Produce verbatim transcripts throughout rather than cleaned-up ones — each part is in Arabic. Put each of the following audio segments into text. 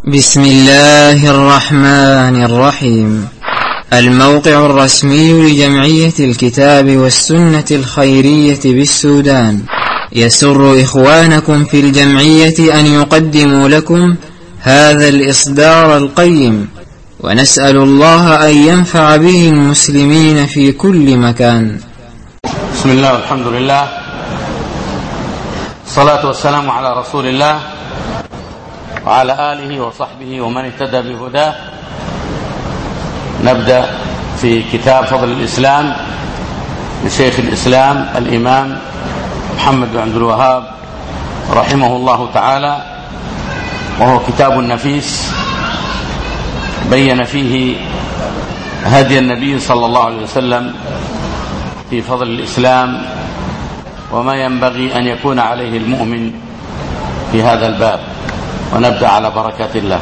بسم الله الرحمن الرحيم. الموقع الرسمي لجمعية الكتاب والسنة الخيرية بالسودان يسر إخوانكم في الجمعية أن يقدموا لكم هذا الإصدار القيم، ونسأل الله أن ينفع به المسلمين في كل مكان. بسم الله والحمد لله، الصلاة والسلام على رسول الله وعلى آله وصحبه ومن اهتدى بهداه. نبدأ في كتاب فضل الإسلام لشيخ الإسلام الإمام محمد بن عبد الوهاب رحمه الله تعالى، وهو كتاب نفيس بين فيه هدي النبي صلى الله عليه وسلم في فضل الإسلام وما ينبغي أن يكون عليه المؤمن في هذا الباب. ونبدأ على بركة الله.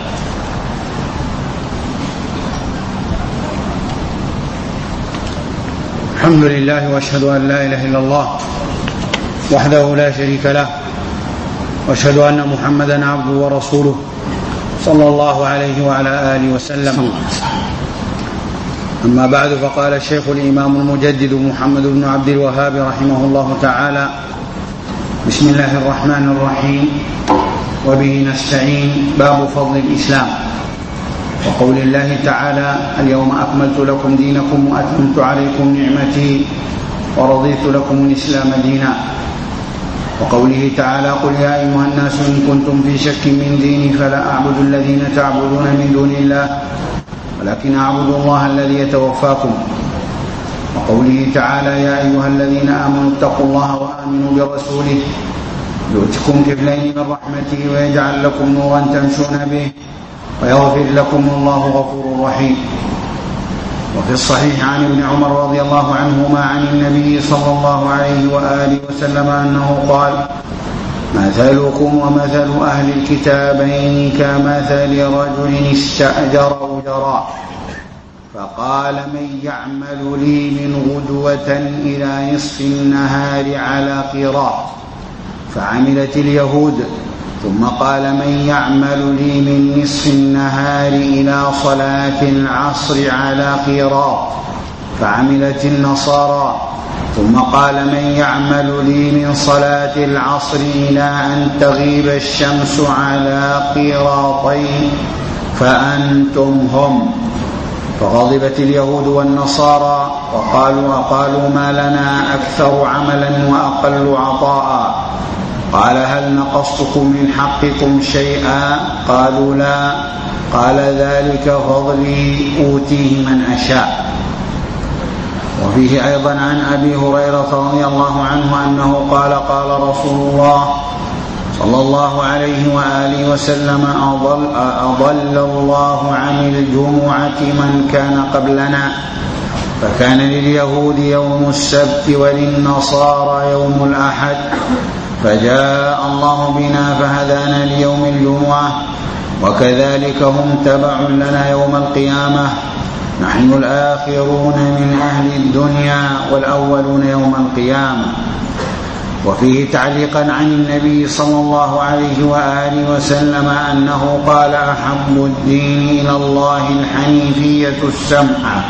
الحمد لله، وأشهد أن لا إله إلا الله وحده لا شريك له، وأشهد أن محمدا عبده ورسوله صلى الله عليه وعلى آله وسلم. أما بعد، فقال الشيخ الإمام المجدد محمد بن عبد الوهاب رحمه الله تعالى: بسم الله الرحمن الرحيم، وبه نستعين. باب فضل الإسلام، وقول الله تعالى: اليوم أكملت لكم دينكم وأتممت عليكم نعمتي ورضيت لكم الإسلام دينا. وقوله تعالى: قل يا أيها الناس إن كنتم في شك من ديني فلا أعبد الذين تعبدون من دون الله ولكن أعبد الله الذي يتوفاكم. وقوله تعالى: يا أيها الذين آمنوا اتقوا الله وآمنوا برسوله يؤتكم كفلين من رحمته ويجعل لكم نورا تمشون به ويغفر لكم الله غفور رحيم. وفي الصحيح عن ابن عمر رضي الله عنهما عن النبي صلى الله عليه وآله وسلم أنه قال: مثلكم ومثل أهل الكتابين كمثل رجل استأجر أجراء فقال: من يعمل لي من غدوة إلى نصف النهار على قيراط، فعملت اليهود. ثم قال: من يعمل لي من نصف النهار إلى صلاة العصر على قيراط، فعملت النصارى. ثم قال: من يعمل لي من صلاة العصر إلى أن تغيب الشمس على قيراطين، فأنتم هم. فغضبت اليهود والنصارى وقالوا: وقالوا ما لنا أكثر عملا وأقل عطاء. قال: هل نقصتكم من حقكم شيئا؟ قالوا: لا. قال: ذلك فضلي أوتيه من أشاء. وفيه أيضا عن أبي هريرة رضي الله عنه أنه قال: قال رسول الله صلى الله عليه وآله وسلم: أضل, أضل الله عن الجمعة من كان قبلنا، فكان لليهود يوم السبت وللنصارى يوم الأحد، فجاء الله بنا فهدانا ليوم الجمعة، وكذلك هم تبع لنا يوم القيامة. نحن الآخرون من أهل الدنيا والأولون يوم القيامة. وفيه تعليقا عن النبي صلى الله عليه وآله وسلم أنه قال: أحب الدين إلى الله الحنيفية السمحة.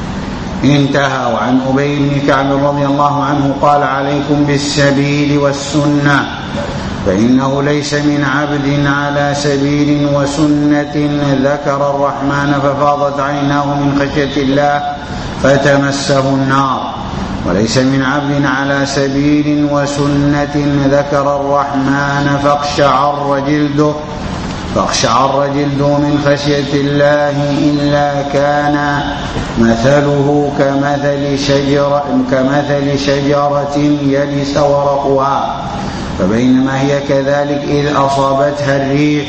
انتهى. وعن أبي بن كعب رضي الله عنه قال: عليكم بالسبيل والسنة، فإنه ليس من عبد على سبيل وسنة ذكر الرحمن ففاضت عيناه من خشية الله فتمسه النار، وليس من عبد على سبيل وسنة ذكر الرحمن فاقشعر جلده فاقشعر جلده من خشية الله إلا كان مثله كمثل شجرة, كمثل شجرة يبس ورقها، فبينما هي كذلك إذ أصابتها الريح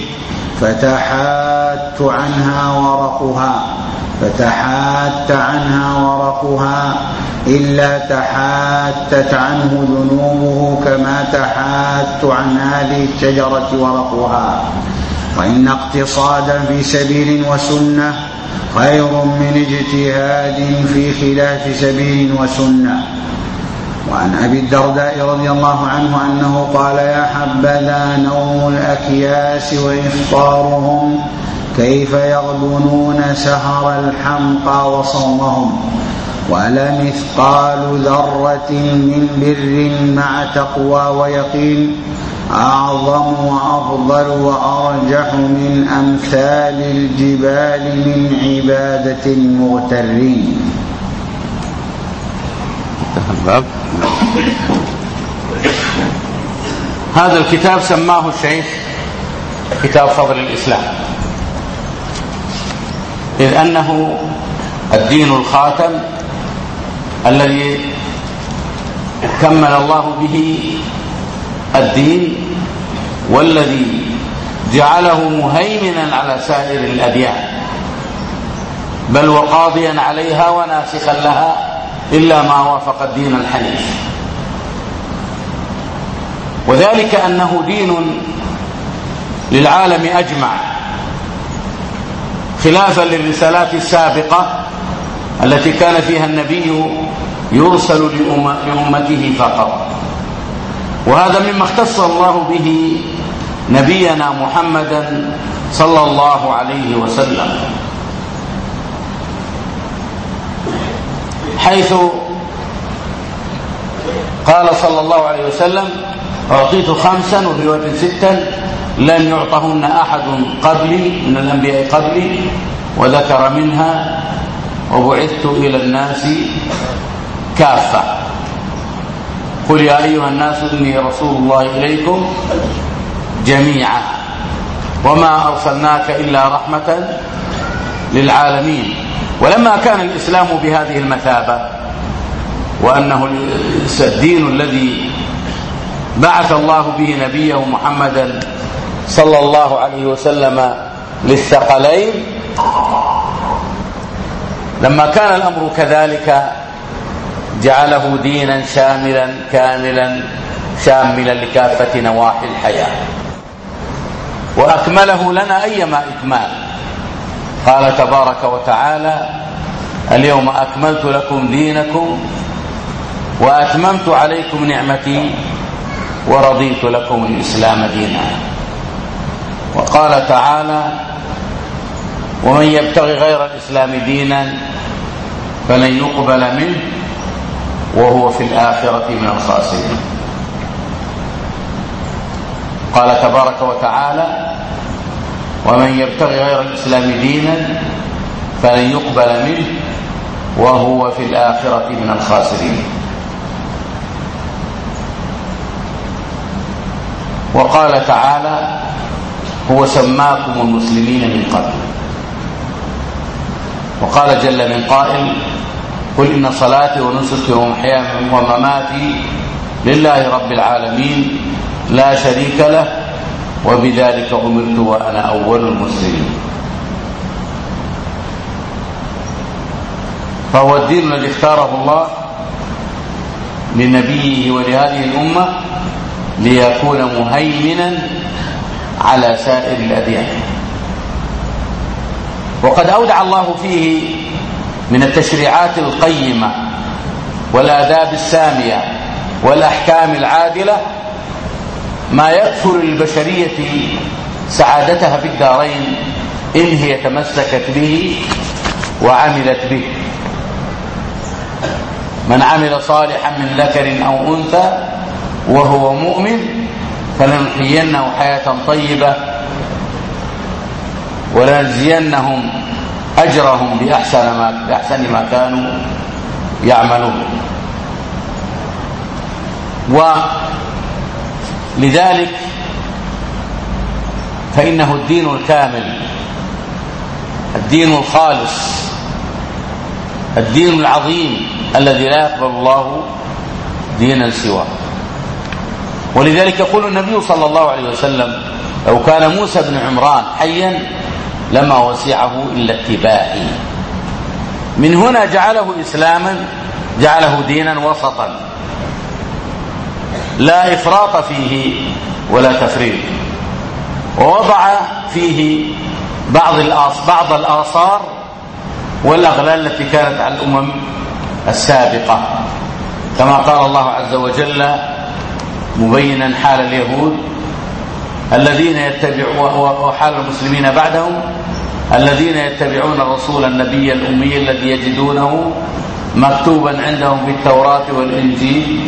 فتحات عنها ورقها فتحات عنها ورقها إلا تحاتت عنه ذنوبه كما تحات عن هذه الشجرة ورقها. وإن اقتصادا في سبيل وسنة خير من اجتهاد في خلاف سبيل وسنة. وعن أبي الدرداء رضي الله عنه أنه قال: يا حبذا نوم الأكياس وإفطارهم كيف يغبنون سهر الحمقى وصومهم ولا مثقال ذرة من بر مع تقوى ويقين أعظم وأفضل وأرجح من أمثال الجبال من عبادة المغترين. هذا الكتاب سماه الشيخ كتاب فضل الإسلام، إذ أنه الدين الخاتم الذي كمل الله به الدين، والذي جعله مهيمنا على سائر الأديان، بل وقاضيا عليها وناسخا لها إلا ما وافق الدين الحنيف. وذلك أنه دين للعالم أجمع، خلافا للرسالات السابقة التي كان فيها النبي يرسل لأمته فقط. وهذا مما اختص الله به نبينا محمدا صلى الله عليه وسلم، حيث قال صلى الله عليه وسلم: أعطيت خمسا وفي رواية ستا لم يعطهن أحد قبلي من الأنبياء قبلي، وذكر منها: وبعثت إلى الناس كافة، قل يا أيها الناس إني رسول الله إليكم جميعا وما أرسلناك إلا رحمة للعالمين. ولما كان الإسلام بهذه المثابة، وأنه الدين الذي بعث الله به نبيه محمدا صلى الله عليه وسلم للثقلين، لما كان الأمر كذلك جعله دينا شاملا كاملا شاملا لكافة نواحي الحياة، وأكمله لنا أيما إكمال. قال تبارك وتعالى: اليوم أكملت لكم دينكم وأتممت عليكم نعمتي ورضيت لكم الإسلام دينا. وقال تعالى: ومن يبتغي غير الإسلام دينا فلن يقبل منه وهو في الآخرة من الخاسرين. قال تبارك وتعالى: ومن يبتغي غير الإسلام دينا فلن يقبل منه وهو في الآخرة من الخاسرين. وقال تعالى: هو سماكم المسلمين من قبل. وقال جل من قائل: قل إن صلاتي ونسكي ومحياي ومماتي لله رب العالمين لا شريك له وبذلك أمرت وأنا أول المسلمين. فهو الدين الذي اختاره الله لنبيه ولهذه الأمة ليكون مهيمنا على سائر الأديان. وقد أودع الله فيه من التشريعات القيمة والآداب السامية والأحكام العادلة ما يكفر البشرية سعادتها في الدارين إن هي تمسكت به وعملت به. من عمل صالحا من ذكر أو أنثى وهو مؤمن فلنحيينه حياة طيبة ولنجزينهم أجرهم بأحسن ما, بأحسن ما كانوا يعملون. ولذلك فإنه الدين الكامل، الدين الخالص، الدين العظيم الذي لا يقبل الله دينا سواه. ولذلك يقول النبي صلى الله عليه وسلم: لو كان موسى بن عمران حيا لما وسعه إلا اتباعي. من هنا جعله إسلاما، جعله دينا وسطا لا إفراط فيه ولا تفريط، ووضع فيه بعض بعض الآثار والأغلال التي كانت على الأمم السابقة، كما قال الله عز وجل مبينا حال اليهود الذين يتبعون وحال المسلمين بعدهم الذين يتبعون الرسول النبي الأمي الذي يجدونه مكتوبا عندهم في التوراة والإنجيل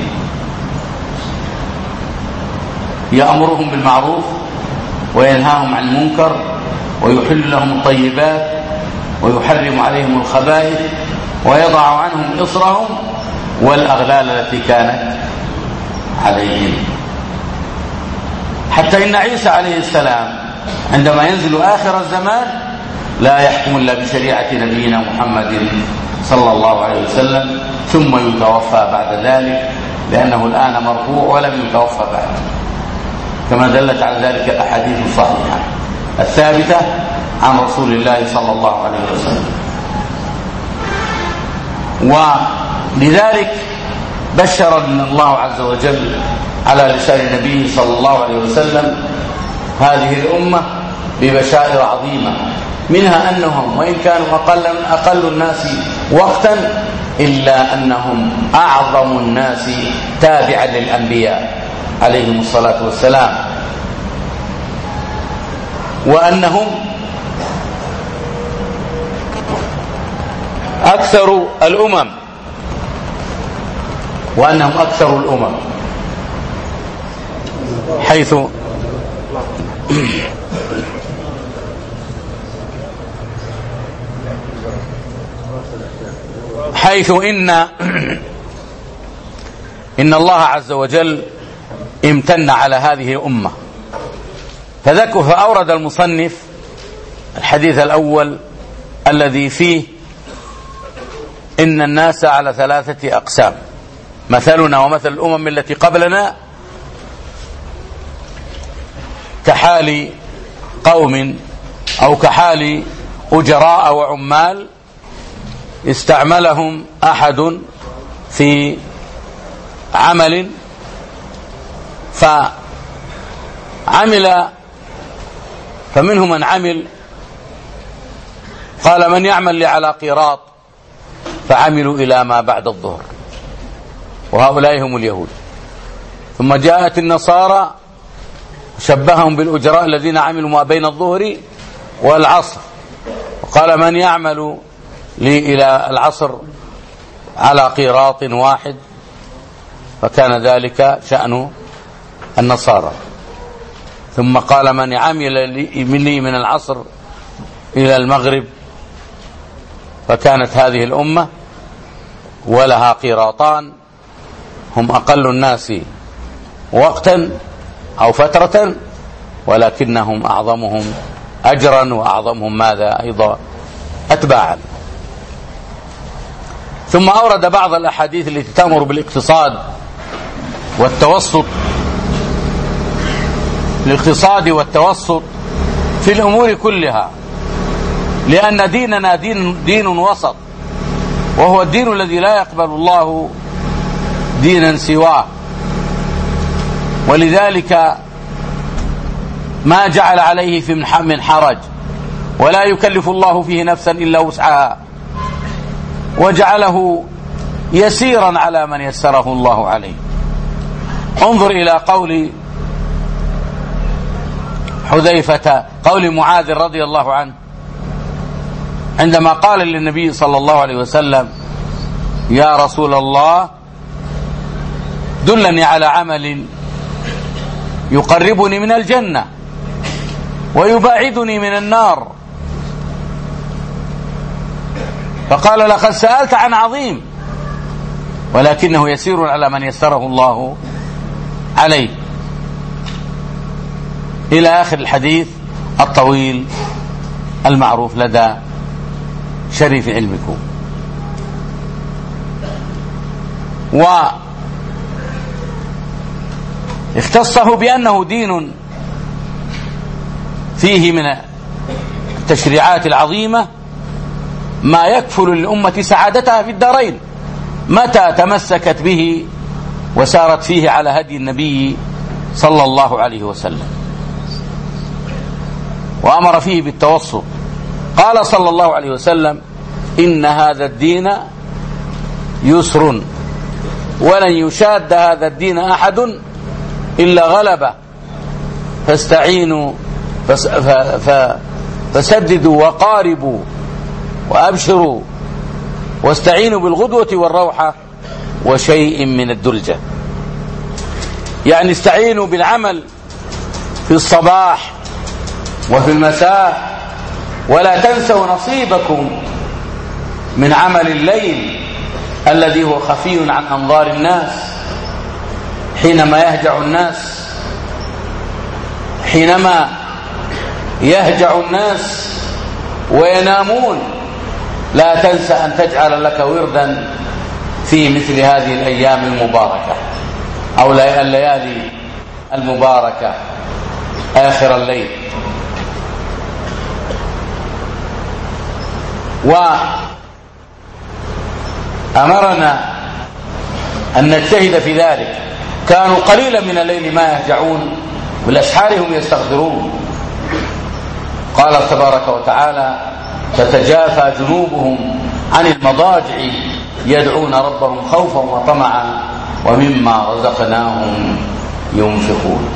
يأمرهم بالمعروف وينهاهم عن المنكر ويحل لهم الطيبات ويحرم عليهم الخبائث ويضع عنهم إصرهم والأغلال التي كانت عليهم. حتى إن عيسى عليه السلام عندما ينزل آخر الزمان لا يحكم إلا بشريعة نبينا محمد صلى الله عليه وسلم ثم يتوفى بعد ذلك، لأنه الآن مرفوع ولم يتوفى بعد، كما دلت على ذلك الأحاديث الصحيحة الثابتة عن رسول الله صلى الله عليه وسلم. ولذلك بشر الله عز وجل على لسان نبيه صلى الله عليه وسلم هذه الأمة ببشائر عظيمة، منها أنهم وإن كانوا أقل, أقل الناس وقتا إلا أنهم أعظم الناس تابعا للأنبياء عليهم الصلاة والسلام، وأنهم أكثر الأمم وأنهم أكثر الأمم حيث حيث إن إن الله عز وجل امتن على هذه الأمة، فذكر فأورد المصنف الحديث الأول الذي فيه إن الناس على ثلاثة أقسام، مثلنا ومثل الأمم التي قبلنا كحال قوم أو كحال أجراء وعمال استعملهم أحد في عمل فعمل فمنهم من عمل قال من يعمل لي على قيراط، فعملوا إلى ما بعد الظهر، وهؤلاء هم اليهود. ثم جاءت النصارى شبههم بالأجراء الذين عملوا ما بين الظهر والعصر، وقال من يعمل لي إلى العصر على قيراط واحد، فكان ذلك شأن النصارى. ثم قال من عمل لي من العصر إلى المغرب، فكانت هذه الأمة ولها قيراطان، هم أقل الناس وقتا أو فترة، ولكنهم أعظمهم أجرا وأعظمهم ماذا أيضا أتباعا. ثم أورد بعض الأحاديث التي تأمر بالاقتصاد والتوسط الاقتصاد والتوسط في الأمور كلها، لأن ديننا دين, دين وسط، وهو الدين الذي لا يقبل الله دينا سواه، ولذلك ما جعل عليه في من حرج، ولا يكلف الله فيه نفسا إلا وسعها، وجعله يسيرا على من يسره الله عليه. انظر إلى قول حذيفة قول معاذ رضي الله عنه عندما قال للنبي صلى الله عليه وسلم يا رسول الله دلني على عمل يقربني من الجنة ويباعدني من النار، فقال لقد سألت عن عظيم ولكنه يسير على من يسره الله عليه، إلى آخر الحديث الطويل المعروف لدى شريف علمكم. واختصه بأنه دين فيه من التشريعات العظيمة ما يكفل للأمة سعادتها في الدارين متى تمسكت به وسارت فيه على هدي النبي صلى الله عليه وسلم. وأمر فيه بالتوسط، قال صلى الله عليه وسلم إن هذا الدين يسر ولن يشاد هذا الدين أحد إلا غلبه، فاستعينوا فس ف ف فسددوا وقاربوا وأبشروا واستعينوا بالغدوة والروحة وشيء من الدلجة. يعني استعينوا بالعمل في الصباح وفي المساء، ولا تنسوا نصيبكم من عمل الليل الذي هو خفي عن أنظار الناس، حينما يهجع الناس حينما يهجع الناس وينامون. لا تنسى أن تجعل لك وردا في مثل هذه الأيام المباركة أو الليالي المباركة آخر الليل. وأمرنا أن نجتهد في ذلك. كانوا قليلا من الليل ما يهجعون، بالأسحار هم يستغفرون. قال تبارك وتعالى: تتجافى جنوبهم عن المضاجع يدعون ربهم خوفا وطمعا ومما رزقناهم ينفقون.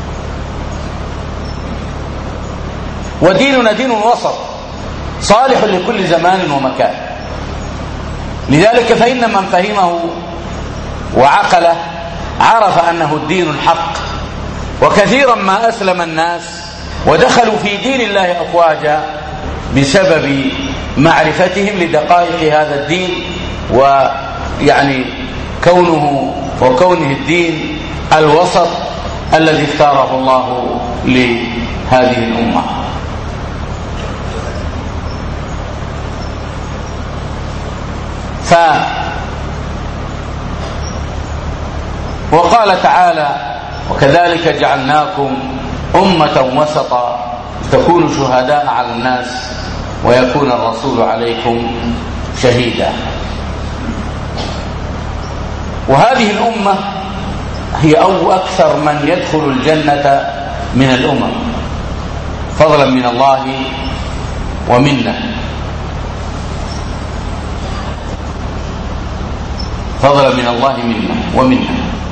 وديننا دين وسط صالح لكل زمان ومكان. لذلك فإن من فهمه وعقله عرف أنه الدين الحق. وكثيرا ما أسلم الناس ودخلوا في دين الله أفواجا بسبب معرفتهم لدقائق هذا الدين، ويعني كونه وكونه الدين الوسط الذي اختاره الله لهذه الأمة. ف وقال تعالى: وكذلك جعلناكم أمة وسطا تكونوا شهداء على الناس ويكون الرسول عليكم شهيدا. وهذه الأمة هي أو أكثر من يدخل الجنة من الأمم فضلا من الله ومنه، فضلا من الله منا ومنه.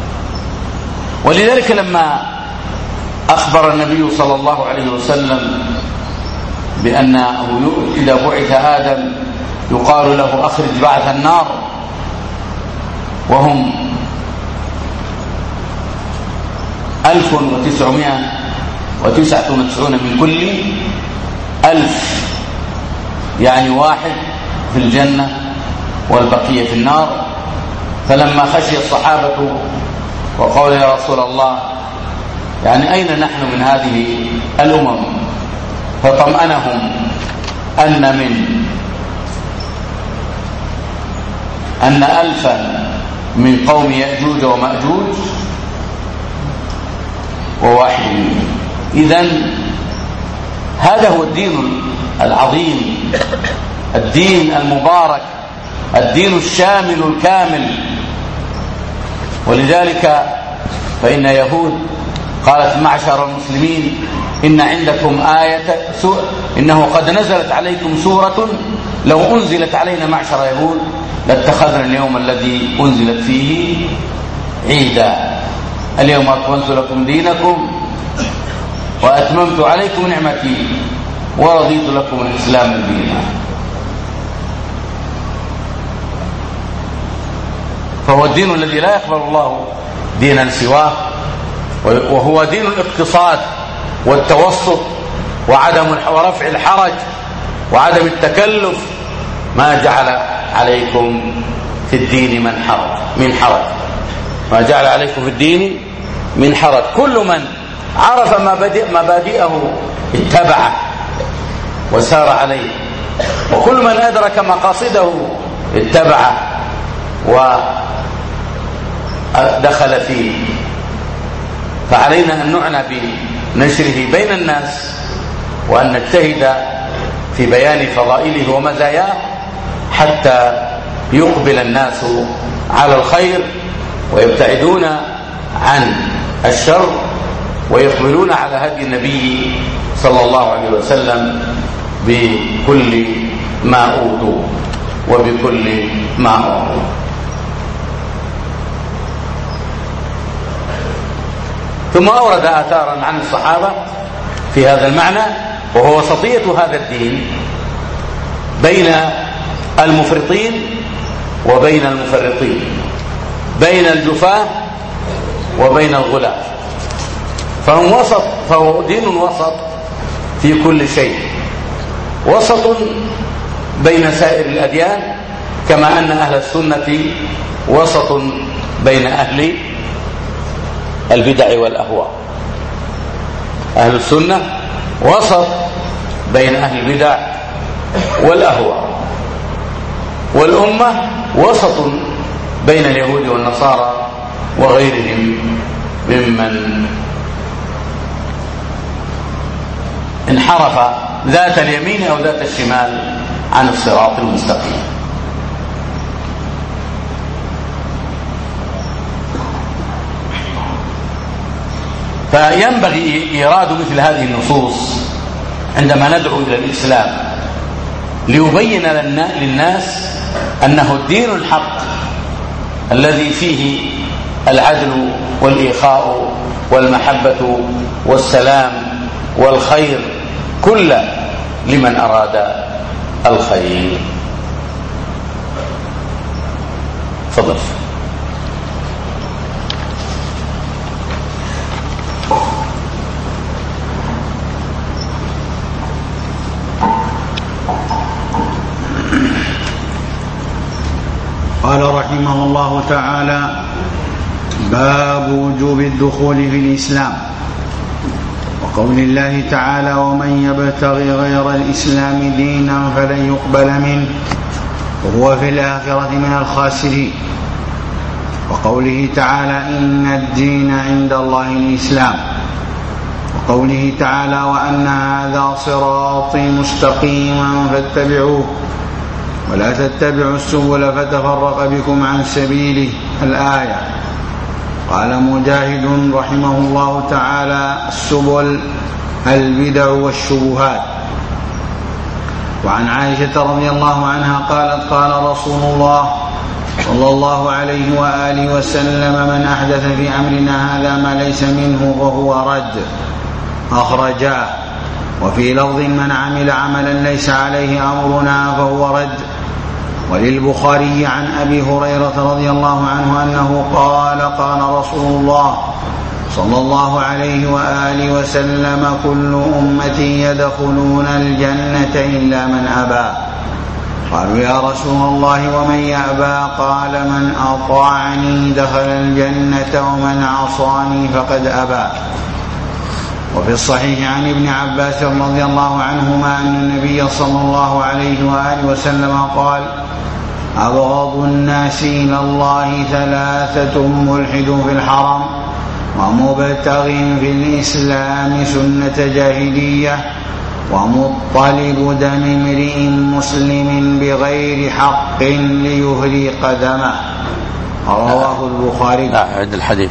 ولذلك لما أخبر النبي صلى الله عليه وسلم بأنه إذا بعث آدم يقال له: أخرج بعث النار، وهم ألف وتسعمائة وتسعة وتسعون من كل ألف، يعني واحد في الجنة والبقية في النار. فلما خشي الصحابة وقال: يا رسول الله، يعني أين نحن من هذه الأمم؟ فطمأنهم أن من أن ألفا من قوم يأجوج ومأجوج وواحد منهم. إذن هذا هو الدين العظيم، الدين المبارك، الدين الشامل الكامل. ولذلك فإن يهود قالت: معشر المسلمين، إن عندكم آية سوء إنه قد نزلت عليكم سورة لو أنزلت علينا معشر يهود لاتخذنا اليوم الذي أنزلت فيه عيدا، اليوم أكملت لكم دينكم وأتممت عليكم نعمتي ورضيت لكم الإسلام دينا. فهو الدين الذي لا يقبل الله دينا سواه، وهو دين الاقتصاد والتوسط وعدم ورفع الحرج وعدم التكلف. ما جعل عليكم في الدين من حرج من حرج ما جعل عليكم في الدين من حرج. كل من عرف مبادئه اتبعه وسار عليه، وكل من أدرك مقاصده اتبعه ودخل فيه. فعلينا أن نعنى بنشره بين الناس، وأن نجتهد في بيان فضائله ومزاياه حتى يقبل الناس على الخير ويبتعدون عن الشر ويقبلون على هدي النبي صلى الله عليه وسلم بكل ما أوتوا وبكل ما أوتوا. ثم أورد آثارا عن الصحابة في هذا المعنى، وهو وسطية هذا الدين بين المفرطين وبين المفرطين، بين الجفاة وبين الغلاة، فهم وسط، فهو دين وسط في كل شيء، وسط بين سائر الأديان، كما أن أهل السنة وسط بين أهل البدع والأهواء. أهل السنة وسط بين أهل البدع والأهواء، والأمة وسط بين اليهود والنصارى وغيرهم ممن انحرف ذات اليمين أو ذات الشمال عن الصراط المستقيم. فينبغي إيراد مثل هذه النصوص عندما ندعو إلى الإسلام ليبين للناس أنه الدين الحق الذي فيه العدل والإخاء والمحبة والسلام والخير كل لمن أراد الخير. تفضل. قال رحمه الله تعالى: باب وجوب الدخول في الإسلام، وقول الله تعالى: ومن يبتغي غير الإسلام دينا فلن يقبل منه وهو في الآخرة من الخاسرين، وقوله تعالى: إن الدين عند الله الإسلام، وقوله تعالى: وأن هذا صراطي مستقيما فاتبعوه ولا تتبعوا السبل فتفرق بكم عن سبيله، الآية. قال مجاهد رحمه الله تعالى: السبل البدع والشبهات. وعن عائشة رضي الله عنها قالت: قال رسول الله صلى الله عليه وآله وسلم: من أحدث في أمرنا هذا ما ليس منه فهو رد، أخرجاه. وفي لفظ: من عمل عملا ليس عليه أمرنا فهو رد. وللبخاري عن أبي هريرة رضي الله عنه أنه قال: قال رسول الله صلى الله عليه وآله وسلم: كل أمتي يدخلون الجنة إلا من أبى. قالوا: يا رسول الله ومن يأبى؟ قال: من أطاعني دخل الجنة ومن عصاني فقد أبى. وفي الصحيح عن ابن عباس رضي الله عنهما أن النبي صلى الله عليه وآله وسلم قال: أبغض الناس إلى الله ثلاثة: ملحد في الحرم، ومبتغ في الإسلام سنة جاهلية، ومطلب دم امرئ مسلم بغير حق ليهرق دمه. رواه البخاري. أعد الحديث.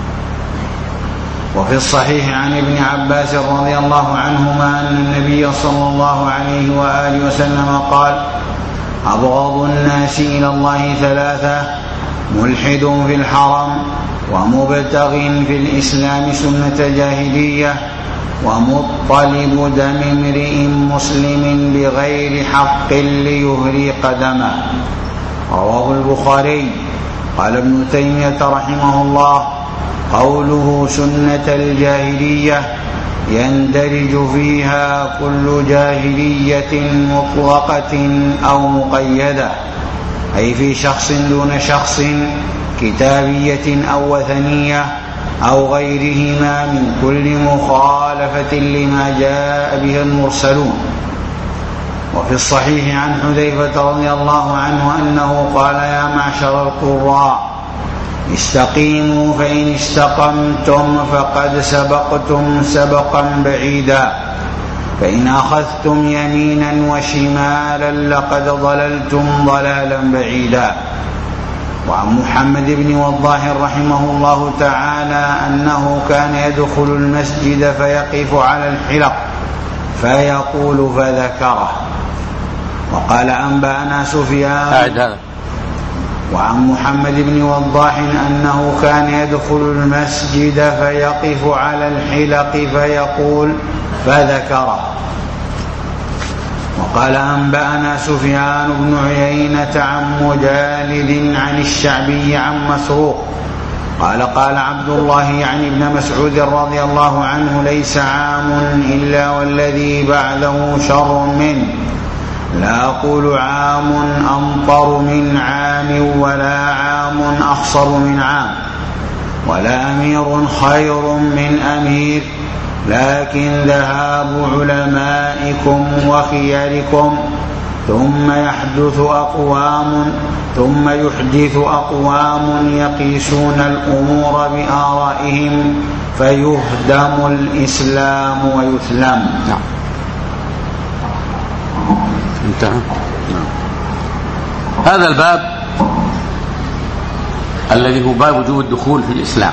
وفي الصحيح عن ابن عباس رضي الله عنهما أن النبي صلى الله عليه وآله وسلم قال: أبغض الناس إلى الله ثلاثة: ملحد في الحرم، ومبتغ في الإسلام سنة جاهلية، ومطلب دم امرئ مسلم بغير حق ليهرق دمه. رواه البخاري. قال ابن تيمية رحمه الله: قوله سنة الجاهلية يندرج فيها كل جاهلية مطلقة أو مقيدة، أي في شخص دون شخص، كتابية أو وثنية أو غيرهما من كل مخالفة لما جاء به المرسلون. وفي الصحيح عن حذيفة رضي الله عنه أنه قال: يا معشر القراء استقيموا، فإن استقمتم فقد سبقتم سبقا بعيدا، فإن أخذتم يمينا وشمالا لقد ضللتم ضلالا بعيدا. وعن محمد بن وضاح رحمه الله تعالى أنه كان يدخل المسجد فيقف على الحلق فيقول فذكره. وقال: أنبأنا سفيان. أعد هذا. وعن محمد بن وضاح أنه كان يدخل المسجد فيقف على الحلق فيقول فذكره. وقال أنبأنا سفيان بن عيينة عن مجالد عن الشعبي عن مسروق قال قال عبد الله يعني ابن مسعود رضي الله عنه ليس عام إلا والذي بعده شر منه، لا أقول عام أمطر من عام ولا عام أخصر من عام، ولا أمير خير من أمير، لكن ذهاب علمائكم وخياركم ثم يحدث أقوام ثم يحدث أقوام يقيسون الأمور بآرائهم فيهدم الإسلام ويثلم. نعم. انتهى. نعم. هذا الباب الذي هو باب وجوب الدخول في الإسلام،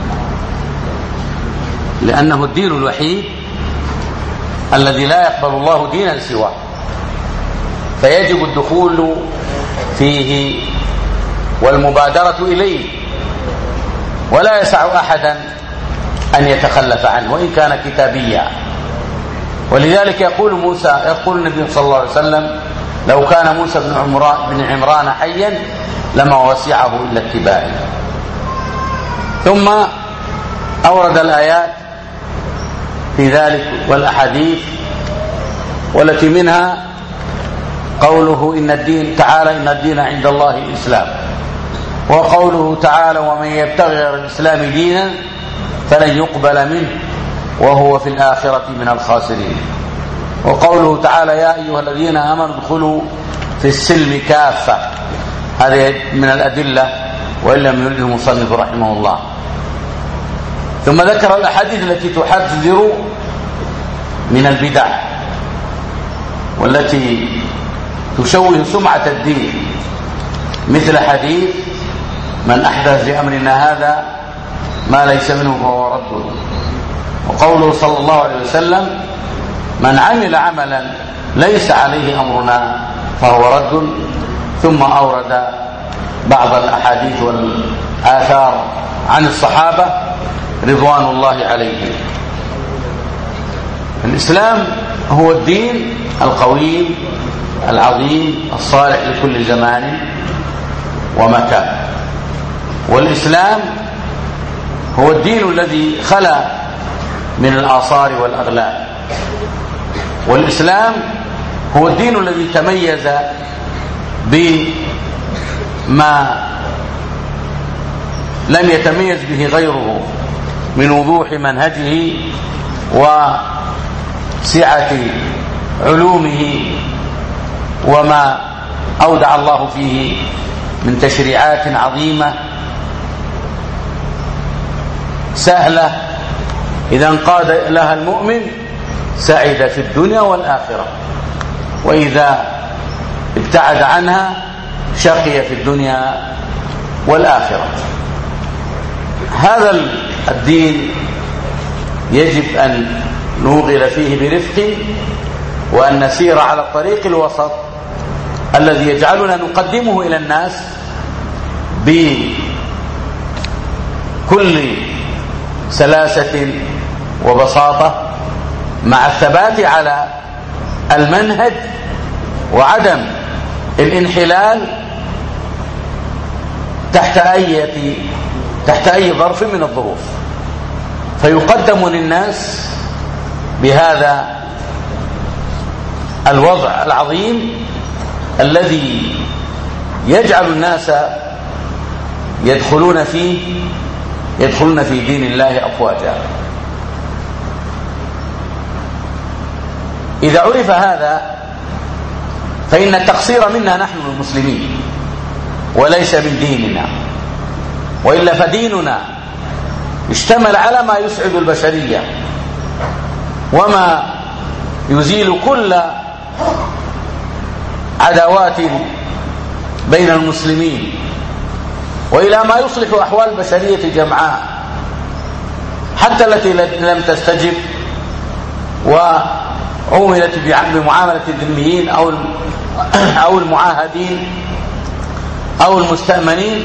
لأنه الدين الوحيد الذي لا يقبل الله دينا سواه، فيجب الدخول فيه والمبادرة إليه، ولا يسع أحدا أن يتخلف عنه وإن كان كتابيا. ولذلك يقول موسى يقول النبي صلى الله عليه وسلم لو كان موسى بن عمران, بن عمران حيا لما وسعه إلا اتباعه. ثم أورد الآيات في ذلك والأحاديث، والتي منها قوله إن الدين تعالى إن الدين عند الله الإسلام، وقوله تعالى ومن يبتغي غير الإسلام دينا فلن يقبل منه وهو في الآخرة من الخاسرين، وقوله تعالى يا أيها الذين آمنوا ادخلوا في السلم كافة. هذه من الأدلة وإن لم يرده المصنف رحمه الله. ثم ذكر الأحاديث التي تحذر من البدع والتي تشوه سمعة الدين، مثل حديث من أحدث في أمرنا هذا ما ليس منه فهو رد، وقوله صلى الله عليه وسلم من عمل عملا ليس عليه أمرنا فهو رد. ثم أورد بعض الأحاديث والآثار عن الصحابة رضوان الله عليهم. الإسلام هو الدين القويم العظيم الصالح لكل زمان ومكان، والإسلام هو الدين الذي خلا من الآثار والأغلال، والإسلام هو الدين الذي تميز بما لم يتميز به غيره من وضوح منهجه وسعة علومه وما أودع الله فيه من تشريعات عظيمة سهلة إذا انقاد لها المؤمن سعد في الدنيا والآخرة، وإذا ابتعد عنها شقي في الدنيا والآخرة. هذا الدين يجب أن نوغل فيه برفق، وأن نسير على الطريق الوسط الذي يجعلنا نقدمه إلى الناس بكل سلاسة وبساطة، مع الثبات على المنهج وعدم الانحلال تحت أي تحت أي ظرف من الظروف، فيقدم للناس بهذا الوضع العظيم الذي يجعل الناس يدخلون فيه يدخلون في دين الله أفواجا. إذا عرف هذا فإن التقصير منا نحن المسلمين وليس من ديننا، وإلا فديننا اشتمل على ما يسعد البشرية وما يزيل كل عداوات بين المسلمين، وإلى ما يصلح أحوال البشرية جمعاء، حتى التي لم تستجب وعوملت بمعاملة الذميين أو أو المعاهدين أو المستأمنين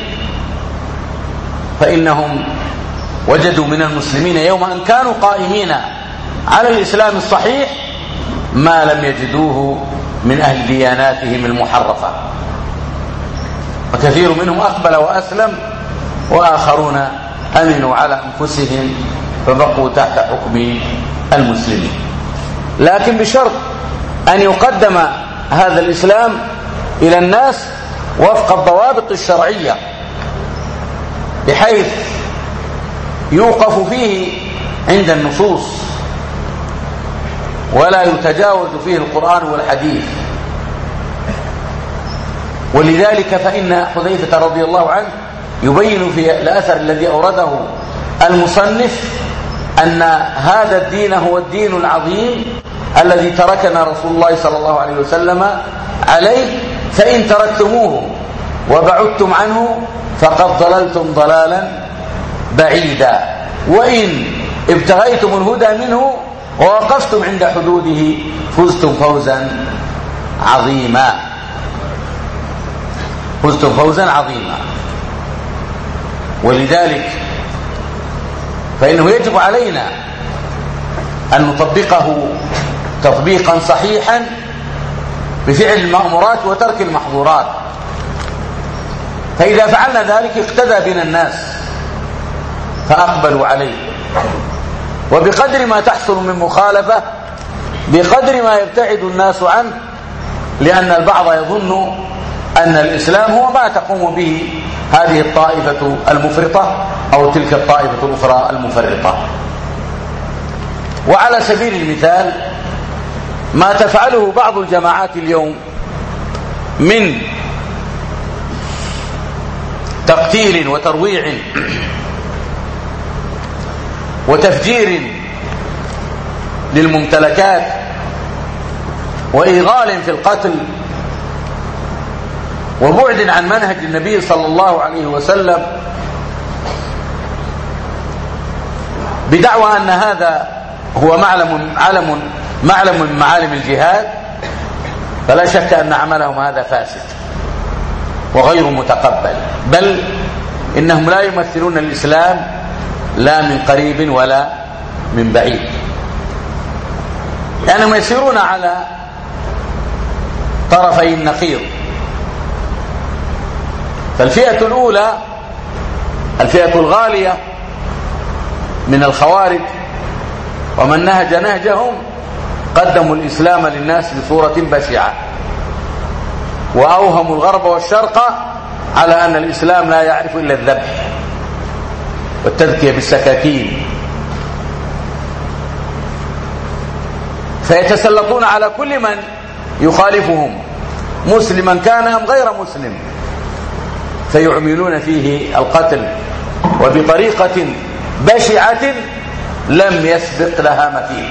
فإنهم وجدوا من المسلمين يوم أن كانوا قائمين على الإسلام الصحيح ما لم يجدوه من أهل دياناتهم المحرفة، وكثير منهم أقبل وأسلم، وآخرون أمنوا على أنفسهم فبقوا تحت حكم المسلمين، لكن بشرط أن يقدم هذا الإسلام إلى الناس وفق الضوابط الشرعية، بحيث يوقف فيه عند النصوص ولا يتجاوز فيه القرآن والحديث. ولذلك فإن حذيفة رضي الله عنه يبين في الأثر الذي أورده المصنف أن هذا الدين هو الدين العظيم الذي تركنا رسول الله صلى الله عليه وسلم عليه، فإن تركتموه وبعدتم عنه فقد ضللتم ضلالا بعيدا، وإن ابتغيتم الهدى منه ووقفتم عند حدوده فزتم فوزا عظيما فزتم فوزا عظيما. ولذلك فإنه يجب علينا أن نطبقه تطبيقا صحيحا بفعل المأمورات وترك المحظورات، فإذا فعلنا ذلك اقتدى بنا الناس فأقبلوا عليه، وبقدر ما تحصل من مخالفة بقدر ما يبتعد الناس عنه، لأن البعض يظن أن الإسلام هو ما تقوم به هذه الطائفة المفرطة أو تلك الطائفة الأخرى المفرطة. وعلى سبيل المثال ما تفعله بعض الجماعات اليوم من تقتيل وترويع وتفجير للممتلكات وإغال في القتل وبعد عن منهج النبي صلى الله عليه وسلم بدعوى أن هذا هو معلم علم معلم من معالم الجهاد، فلا شك أن عملهم هذا فاسد وغير متقبل، بل إنهم لا يمثلون الإسلام لا من قريب ولا من بعيد، لأنهم يعني يسيرون على طرفي النقيض. فالفئة الأولى الفئة الغالية من الخوارج ومن نهج نهجهم قدموا الإسلام للناس بصورة بشعة، وأوهموا الغرب والشرق على أن الإسلام لا يعرف إلا الذبح والتذكية بالسكاكين، فيتسلطون على كل من يخالفهم مسلما كان أم غير مسلم، فيعملون فيه القتل وبطريقة بشعة لم يسبق لها مثيل.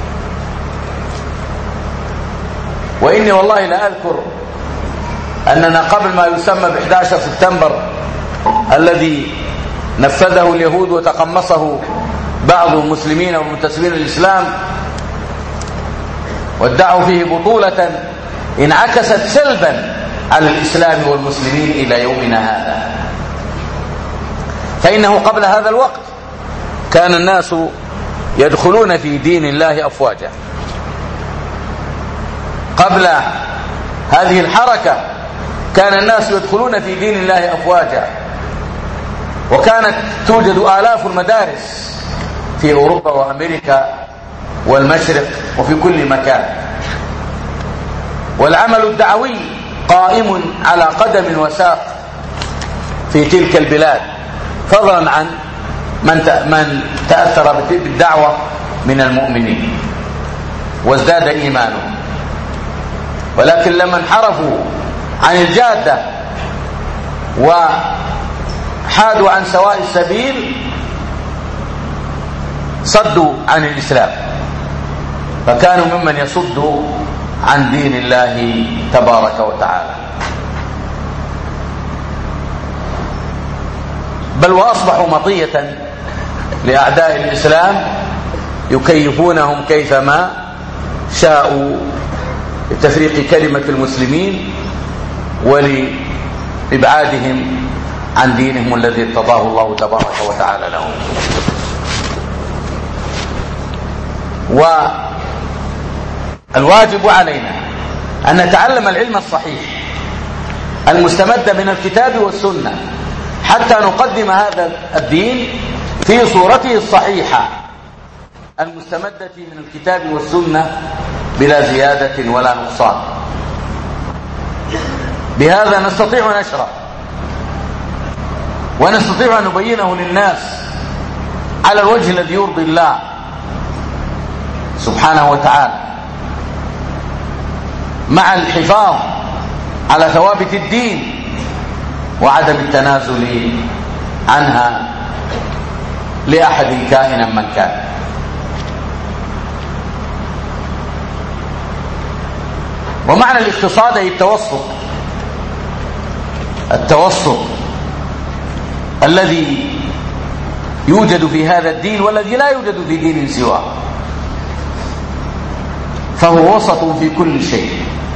وإني والله لا أذكر أننا قبل ما يسمى بإحدى عشر سبتمبر الذي نفذه اليهود وتقمصه بعض المسلمين والمنتسبين للإسلام وادعوا فيه بطولة انعكست سلبا على الإسلام والمسلمين إلى يومنا هذا، فإنه قبل هذا الوقت كان الناس يدخلون في دين الله أفواجا. قبل هذه الحركة كان الناس يدخلون في دين الله أفواجا، وكانت توجد آلاف المدارس في أوروبا وأمريكا والمشرق وفي كل مكان، والعمل الدعوي قائم على قدم وساق في تلك البلاد، فضلا عن من من تأثر بالدعوة من المؤمنين وازداد إيمانهم. ولكن لما انحرفوا عن الجادة وحادوا عن سواء السبيل صدوا عن الإسلام، فكانوا ممن يصدوا عن دين الله تبارك وتعالى، بل وأصبحوا مطية لأعداء الإسلام يكيفونهم كيفما شاءوا لتفريق كلمة المسلمين إبعادهم عن دينهم الذي ارتضاه الله تبارك وتعالى لهم. والواجب علينا أن نتعلم العلم الصحيح المستمد من الكتاب والسنة حتى نقدم هذا الدين في صورته الصحيحة المستمدة من الكتاب والسنة بلا زيادة ولا نقصان. بهذا نستطيع نشره ونستطيع أن نبينه للناس على الوجه الذي يرضي الله سبحانه وتعالى، مع الحفاظ على ثوابت الدين وعدم التنازل عنها لأحد كائنا من كان. ومعنى الاقتصاد هي التوسط التوسط الذي يوجد في هذا الدين والذي لا يوجد في دين سواه، فهو وسط في كل شيء.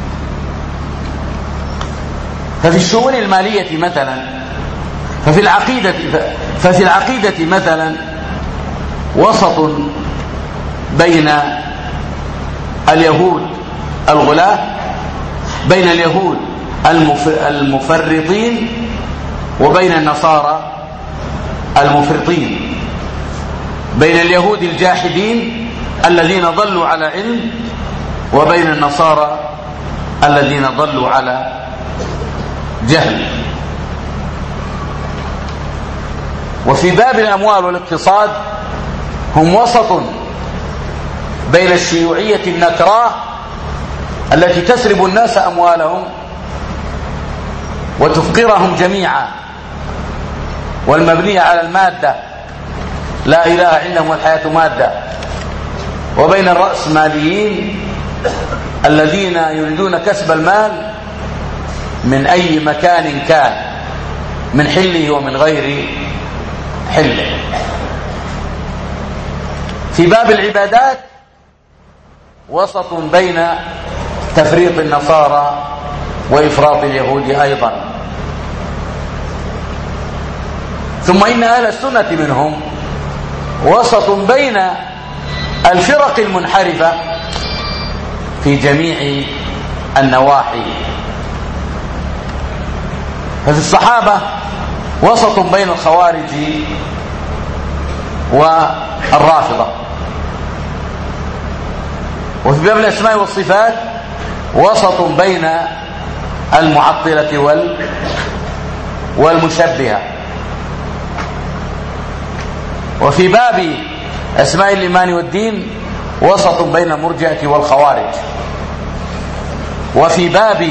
ففي الشؤون المالية مثلا ففي العقيدة ففي العقيدة مثلا وسط بين اليهود الغلاة، بين اليهود المفرطين وبين النصارى المفرطين، بين اليهود الجاحدين الذين ضلوا على علم وبين النصارى الذين ضلوا على جهل. وفي باب الأموال والاقتصاد هم وسط بين الشيوعية النكراء التي تسرب الناس أموالهم وتفقرهم جميعا، والمبنية على المادة، لا إله عندهم والحياة مادة، وبين الرأسماليين الذين يريدون كسب المال من أي مكان كان، من حله ومن غير حله. في باب العبادات وسط بين تفريط النصارى وإفراط اليهود أيضا. ثم إن أهل السنة منهم وسط بين الفرق المنحرفة في جميع النواحي. ففي الصحابة وسط بين الخوارج والرافضة. وفي باب الأسماء والصفات وسط بين المعطلة وال والمشبهة. وفي باب أسماء الإيمان والدين وسط بين المرجئة والخوارج. وفي باب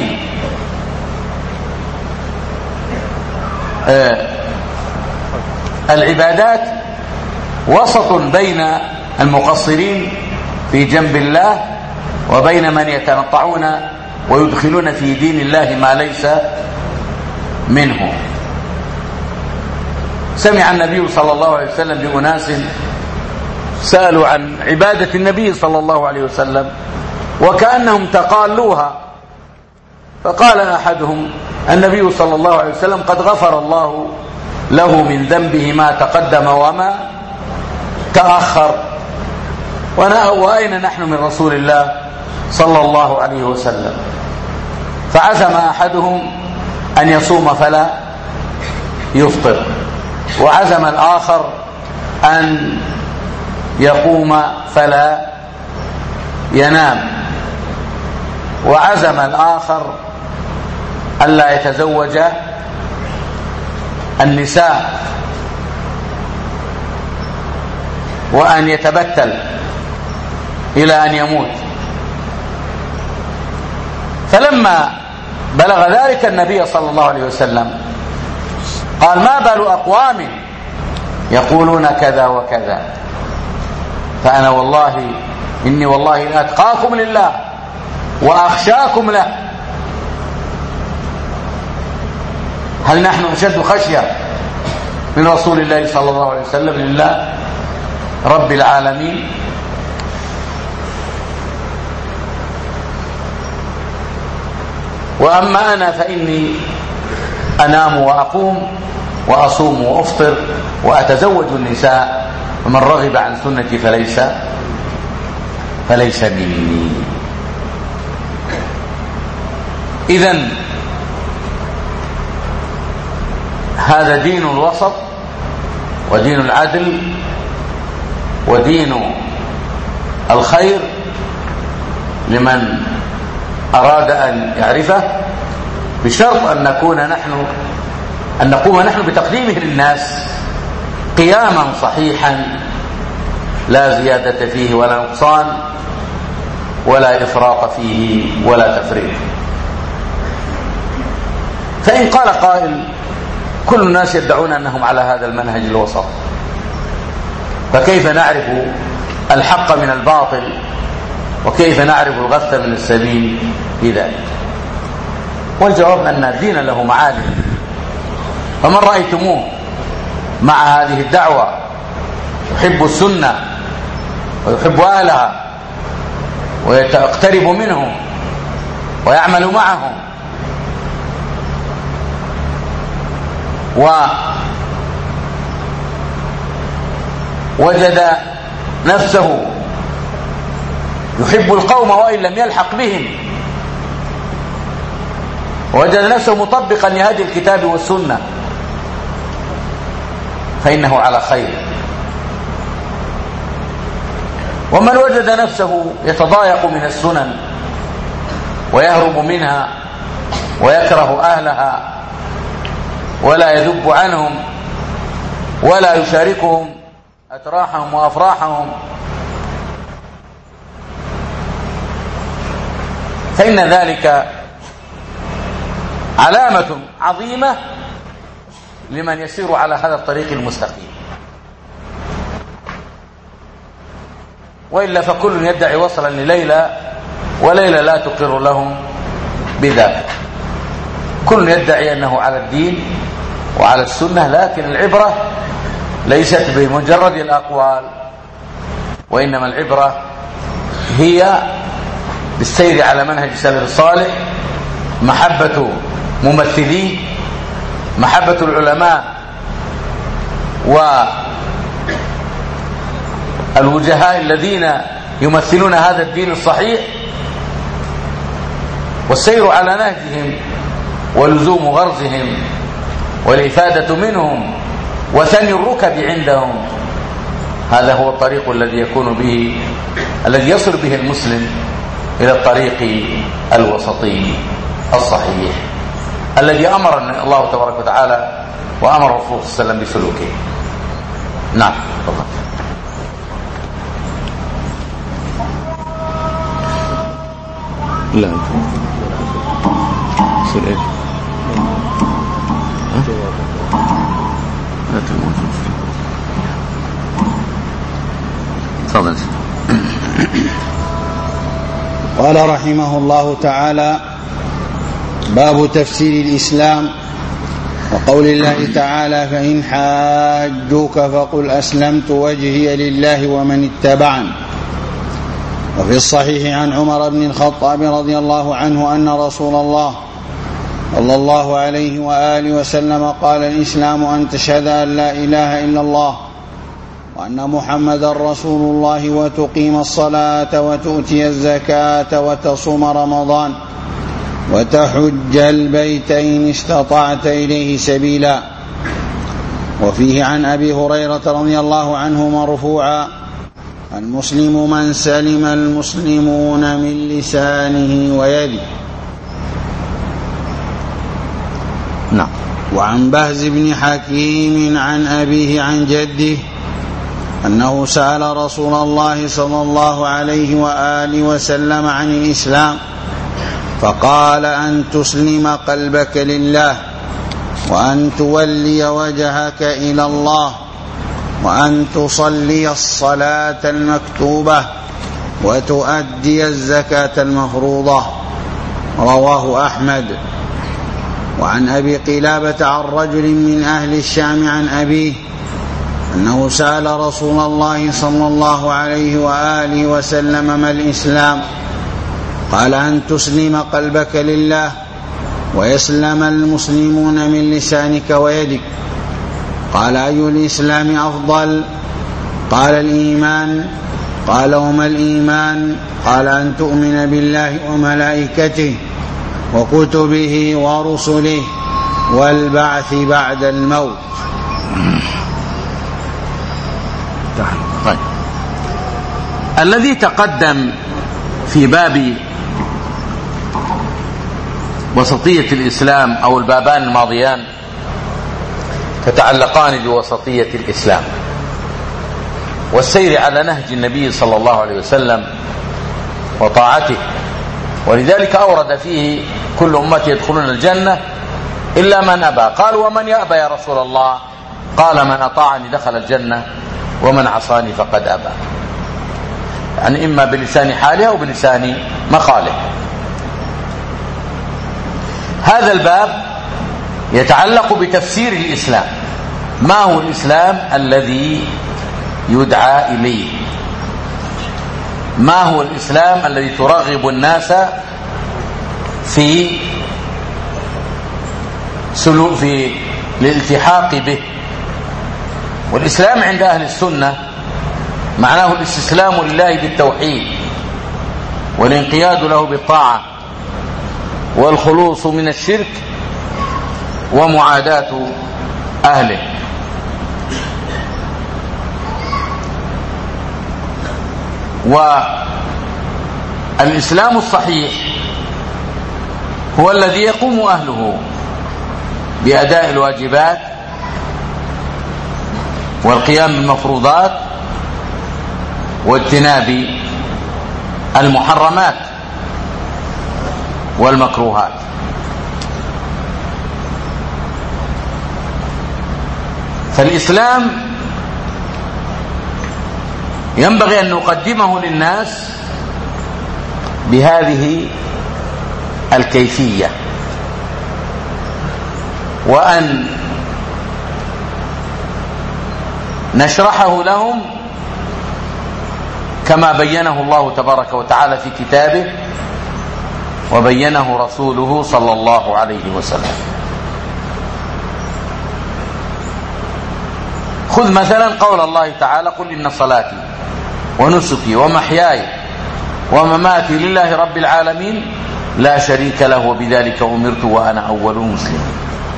آه العبادات وسط بين المقصرين في جنب الله وبين من يتنطعون ويدخلون في دين الله ما ليس منه. سمع النبي صلى الله عليه وسلم بأناس سألوا عن عبادة النبي صلى الله عليه وسلم وكأنهم تقالوها، فقال أحدهم: النبي صلى الله عليه وسلم قد غفر الله له من ذنبه ما تقدم وما تأخر، وأين نحن من رسول الله صلى الله عليه وسلم؟ فعزم أحدهم أن يصوم فلا يفطر، وعزم الآخر أن يقوم فلا ينام، وعزم الآخر ألا يتزوج النساء وأن يتبتل إلى أن يموت. فلما بلغ ذلك النبي صلى الله عليه وسلم قال: ما بال أقوام يقولون كذا وكذا، فأنا والله إني والله لأتقاكم لله وأخشاكم له. هل نحن أشد خشية من رسول الله صلى الله عليه وسلم لله رب العالمين؟ وأما أنا فإني أنام وأقوم وأصوم وأفطر وأتزوج النساء، ومن رغب عن سنتي فليس فليس مني. إذن هذا دين الوسط ودين العدل ودين الخير لمن أراد أن يعرفه، بشرط أن نكون نحن أن نقوم نحن بتقديمه للناس قياما صحيحا لا زيادة فيه ولا نقصان ولا إفراط فيه ولا تفريط. فإن قال قائل كل الناس يدعون أنهم على هذا المنهج الوسط، فكيف نعرف الحق من الباطل وكيف نعرف الغث من السبيل في ذلك؟ والجواب أن الدين له معالم، فمن رأيتموه مع هذه الدعوة يحب السنة ويحب أهلها ويقترب منهم ويعمل معهم ووجد نفسه يحب القوم وإن لم يلحق بهم، ووجد نفسه مطبقا لهذه الكتاب والسنة، فإنه على خير. ومن وجد نفسه يتضايق من السنن ويهرب منها ويكره أهلها ولا يذب عنهم ولا يشاركهم أتراحهم وأفراحهم، فإن ذلك علامة عظيمة لمن يسير على هذا الطريق المستقيم. وإلا فكل يدعي وصلا لليلى وليلى لا تقر لهم بذلك. كل يدعي أنه على الدين وعلى السنة، لكن العبرة ليست بمجرد الأقوال، وإنما العبرة هي بالسير على منهج السلف الصالح، محبة ممثليه، محبة العلماء والوجهاء الذين يمثلون هذا الدين الصحيح، والسير على نهجهم ولزوم غرزهم والإفادة منهم وثني الركب عندهم. هذا هو الطريق الذي يكون به الذي يصل به المسلم إلى الطريق الوسطي الصحيح الذي أمر الله تبارك وتعالى وأمر الرسول صلى الله عليه وسلم بسلوكه. نعم تفضل. لا يصير ايش؟ لا تفضل. قال رحمه الله تعالى: باب تفسير الإسلام وقول الله تعالى: فإن حاجوك فقل أسلمت وجهي لله ومن اتبعني. وفي الصحيح عن عمر بن الخطاب رضي الله عنه أن رسول الله صلى الله عليه وآله وسلم قال: الإسلام أن تشهد أن لا إله إلا الله وأن محمدا رسول الله وتقيم الصلاة وتؤتي الزكاة وتصوم رمضان وتحج البيت إن استطعت إليه سبيلا. وفيه عن أبي هريرة رضي الله عنه مرفوعا: المسلم من سلم المسلمون من لسانه ويده. نعم. وعن بهز بن حكيم عن أبيه عن جده أنه سأل رسول الله صلى الله عليه وآله وسلم عن الإسلام فقال: أن تسلم قلبك لله، وأن تولي وجهك إلى الله، وأن تصلي الصلاة المكتوبة، وتؤدي الزكاة المفروضة. رواه أحمد. وعن أبي قلابة عن رجل من أهل الشام عن أبيه أنه سأل رسول الله صلى الله عليه وآله وسلم: ما الإسلام؟ قال: أن تسلم قلبك لله، ويسلم المسلمون من لسانك ويدك. قال: أي الإسلام أفضل؟ قال: الإيمان. قال: وما الإيمان؟ قال: أن تؤمن بالله وملائكته وكتبه ورسله والبعث بعد الموت. طيب. الذي تقدم في باب وسطية الإسلام أو البابان الماضيان تتعلقان بوسطية الإسلام والسير على نهج النبي صلى الله عليه وسلم وطاعته، ولذلك أورد فيه كل أمتي يدخلون الجنة إلا من أبى. قال: ومن يأبى يا رسول الله؟ قال: من أطاعني دخل الجنة ومن عصاني فقد أبى. يعني إما بلسان حاله أو بلسان مقاله. هذا الباب يتعلق بتفسير الإسلام. ما هو الإسلام الذي يدعى إليه؟ ما هو الإسلام الذي ترغب الناس في سلوك في الالتحاق به؟ والإسلام عند أهل السنة معناه الاستسلام لله بالتوحيد والانقياد له بالطاعة والخلوص من الشرك ومعاداة أهله. والإسلام الصحيح هو الذي يقوم أهله بأداء الواجبات والقيام بالمفروضات واجتناب المحرمات والمكروهات. فالإسلام ينبغي أن نقدمه للناس بهذه الكيفية، وأن نشرحه لهم كما بينه الله تبارك وتعالى في كتابه وبينه رسوله صلى الله عليه وسلم. خذ مثلا قول الله تعالى: قل إن صلاتي ونسكي ومحياي ومماتي لله رب العالمين لا شريك له وبذلك أمرت وأنا أول المسلمين.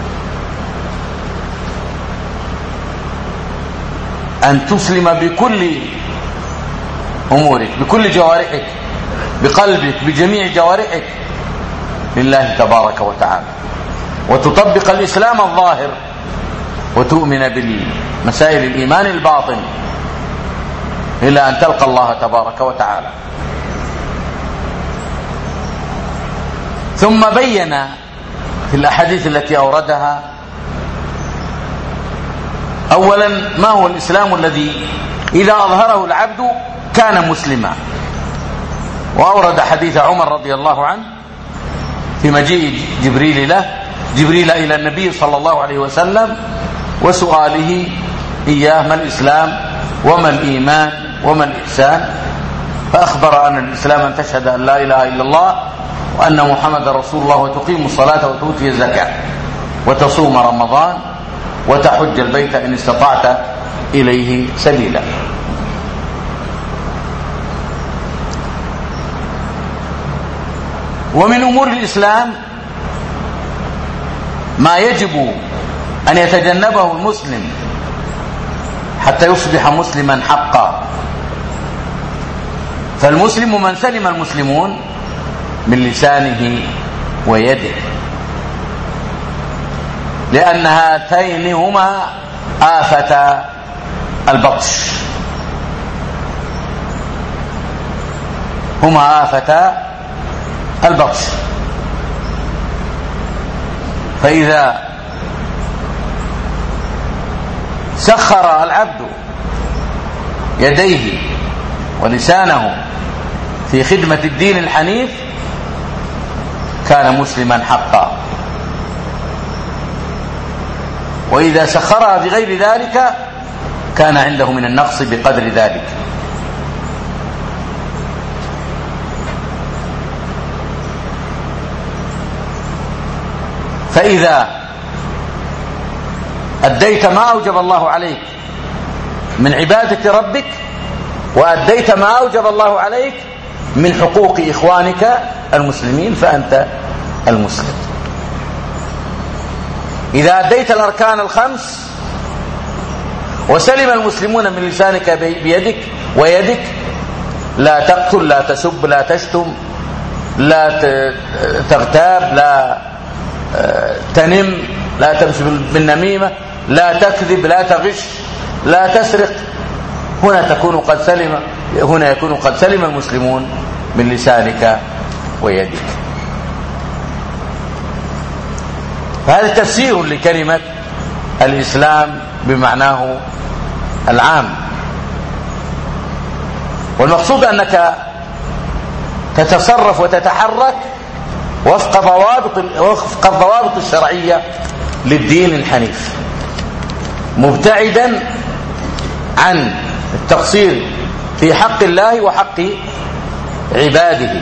أن تسلم بكل أمورك، بكل جوارحك، بقلبك، بجميع جوارحك لله تبارك وتعالى، وتطبق الإسلام الظاهر وتؤمن بالمسائل الإيمان الباطن إلى أن تلقى الله تبارك وتعالى. ثم بين في الأحاديث التي أوردها أولا ما هو الإسلام الذي إذا أظهره العبد كان مسلما، وأورد حديث عمر رضي الله عنه في مجيء جبريل له جبريل إلى النبي صلى الله عليه وسلم وسؤاله إياه: ما الإسلام وما الإيمان وما الإحسان؟ فأخبر أن الإسلام أن تشهد أن لا إله إلا الله وأن محمد رسول الله وتقيم الصلاة وتؤتي الزكاة وتصوم رمضان وتحج البيت إن استطعت إليه سبيلا. ومن أمور الإسلام ما يجب أن يتجنبه المسلم حتى يصبح مسلما حقا. فالمسلم من سلم المسلمون من لسانه ويده، لأن هاتين هما آفة البطش، هما آفة البطش. فإذا سخر العبد يديه ولسانه في خدمة الدين الحنيف كان مسلما حقا، وإذا سخرها بغير ذلك كان عنده من النقص بقدر ذلك. فإذا أديت ما أوجب الله عليك من عبادة ربك، وأديت ما أوجب الله عليك من حقوق إخوانك المسلمين، فأنت المسلم. إذا أديت الأركان الخمس وسلم المسلمون من لسانك بيدك ويدك، لا تقتل، لا تسب، لا تشتم، لا تغتاب، لا تنم، لا تمشي بالنميمة، لا تكذب، لا تغش، لا تسرق، هنا تكون قد سلم هنا يكون قد سلم المسلمون من لسانك ويدك. فهذا تفسير لكلمة الإسلام بمعناه العام. والمقصود أنك تتصرف وتتحرك وفق ضوابط وفق الضوابط الشرعية للدين الحنيف، مبتعدا عن التقصير في حق الله وحق عباده.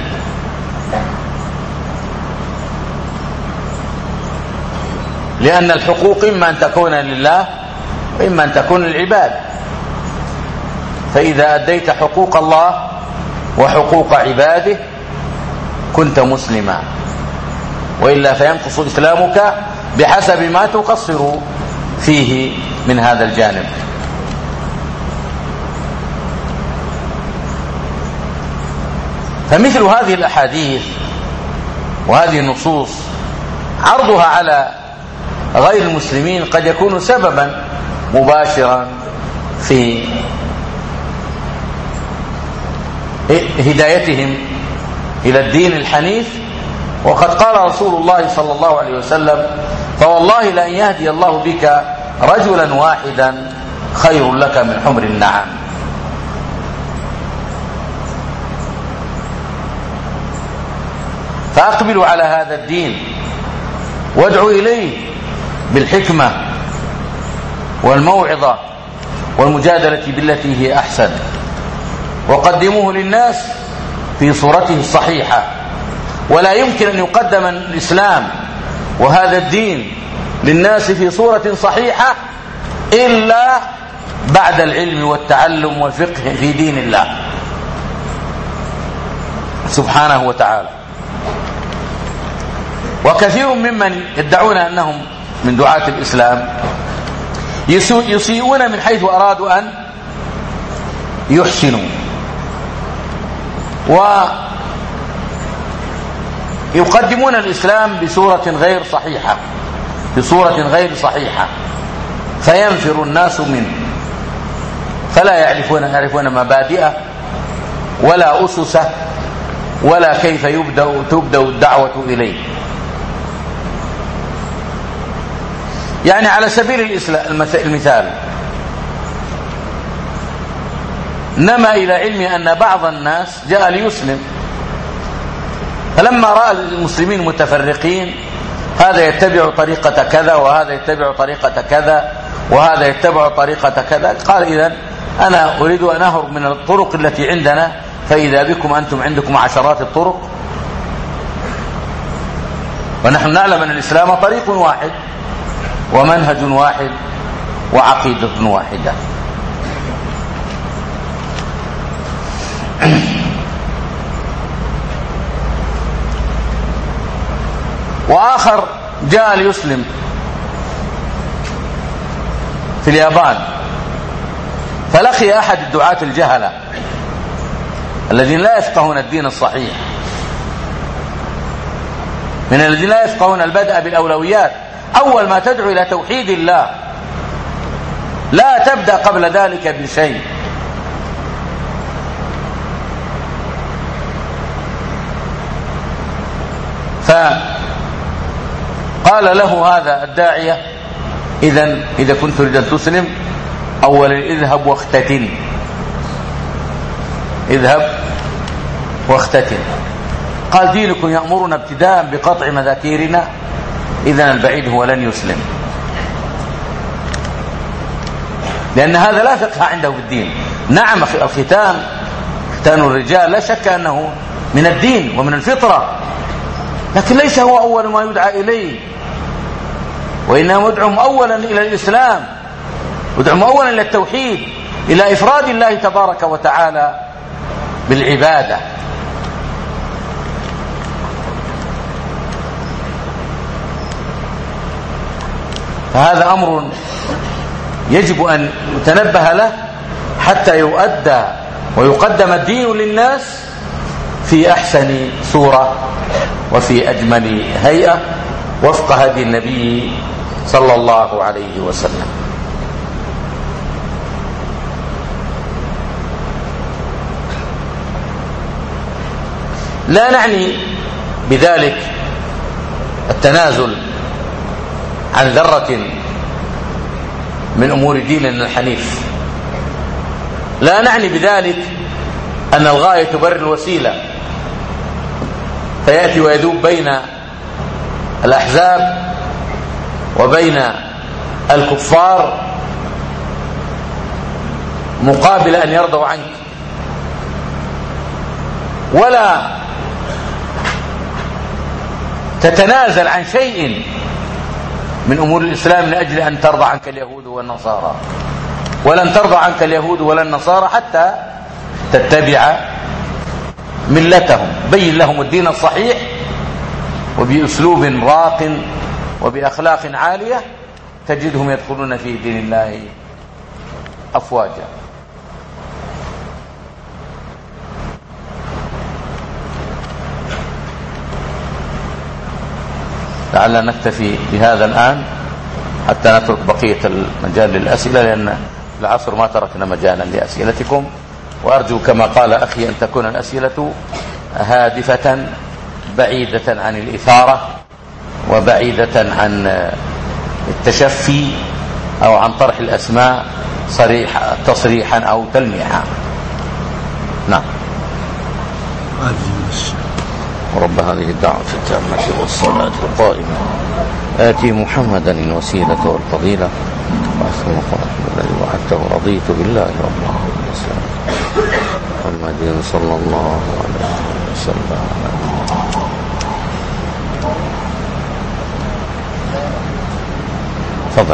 لأن الحقوق إما أن تكون لله وإما أن تكون للعباد، فإذا أديت حقوق الله وحقوق عباده كنت مسلما، وإلا فينقص إسلامك بحسب ما تقصر فيه من هذا الجانب. فمثل هذه الأحاديث وهذه النصوص عرضها على غير المسلمين قد يكون سببا مباشرا في هدايتهم إلى الدين الحنيف. وقد قال رسول الله صلى الله عليه وسلم: فوالله لأن يهدي الله بك رجلا واحدا خير لك من حمر النعم. فأقبلوا على هذا الدين وادعوا إليه بالحكمة والموعظة والمجادلة بالتي هي أحسن، وقدموه للناس في صورته الصحيحة. ولا يمكن أن يقدم الإسلام وهذا الدين للناس في صورة صحيحة إلا بعد العلم والتعلم والفقه في دين الله سبحانه وتعالى. وكثير ممن يدعون أنهم من دعاة الإسلام يسيئون من حيث أرادوا أن يحسنوا، ويقدمون الإسلام بصورة غير صحيحة بصورة غير صحيحة فينفر الناس منه، فلا يعرفون يعرفون مبادئه ولا أسسه ولا كيف يبدأ تبدأ الدعوة إليه. يعني على سبيل المثال، نما إلى علم أن بعض الناس جاء ليسلم، فلما رأى المسلمين متفرقين، هذا يتبع طريقة كذا وهذا يتبع طريقة كذا وهذا يتبع طريقة كذا، قال: إذن أنا أريد أن أهرب من الطرق التي عندنا، فإذا بكم أنتم عندكم عشرات الطرق، ونحن نعلم أن الإسلام طريق واحد ومنهج واحد وعقيدة واحدة. وآخر جاء ليسلم في اليابان، فلقي أحد الدعاة الجهلة الذين لا يفقهون الدين الصحيح، من الذين لا يفقهون البدء بالأولويات. أول ما تدعو إلى توحيد الله لا تبدأ قبل ذلك بشيء. فقال له هذا الداعية: إذن إذا كنت تريد أن تسلم، أولا اذهب واختتن اذهب واختتن. قال: دينكم يأمرنا ابتداء بقطع مذاكيرنا، إذن البعيد هو لن يسلم، لأن هذا لا فقه عنده بالدين. نعم الختان ختان الرجال لا شك أنه من الدين ومن الفطرة، لكن ليس هو أول ما يدعى إليه. وإنما ادعهم أولا إلى الإسلام، ادعهم أولا إلى التوحيد، إلى إفراد الله تبارك وتعالى بالعبادة. فهذا أمر يجب أن يتنبه له حتى يؤدى ويقدم الدين للناس في أحسن صورة وفي أجمل هيئة وفق هدي النبي صلى الله عليه وسلم. لا نعني بذلك التنازل عن ذرة من أمور ديننا الحنيف، لا نعني بذلك أن الغاية تبرر الوسيلة، فيأتي ويذوب بين الأحزاب وبين الكفار مقابل أن يرضوا عنك، ولا تتنازل عن شيء من أمور الإسلام لأجل أن ترضى عنك اليهود والنصارى، ولن ترضى عنك اليهود ولا النصارى حتى تتبع ملتهم. بين لهم الدين الصحيح وبأسلوب راق وبأخلاق عالية تجدهم يدخلون في دين الله أفواجا. لعلنا نكتفي بهذا الآن حتى نترك بقية المجال للأسئلة، لأن العصر ما تركنا مجالا لأسئلتكم، وأرجو كما قال أخي أن تكون الأسئلة هادفة بعيدة عن الإثارة وبعيدة عن التشفي أو عن طرح الأسماء صريحة تصريحا أو تلميحا. نعم. رب هذه الدعوة التامة والصلاة القائمة آتي محمدا الوسيلة والفضيلة وأثم قائم الذي وعدته رضيت بالله رب العالمين محمد صلى الله عليه وسلم. تفضل.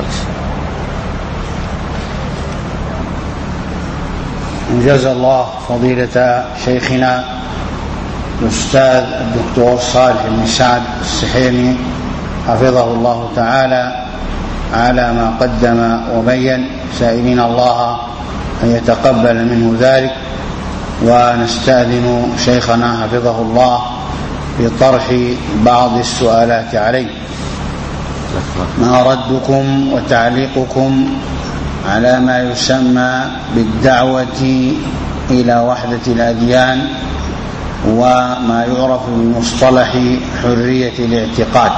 جزا الله فضيلة شيخنا الأستاذ الدكتور صالح بن سعد السحيمي حفظه الله تعالى على ما قدم وبين، سائلين الله أن يتقبل منه ذلك، ونستأذن شيخنا حفظه الله بطرح بعض السؤالات عليه. ما ردكم وتعليقكم على ما يسمى بالدعوة إلى وحدة الأديان وما يعرف بمصطلح حرية الاعتقاد؟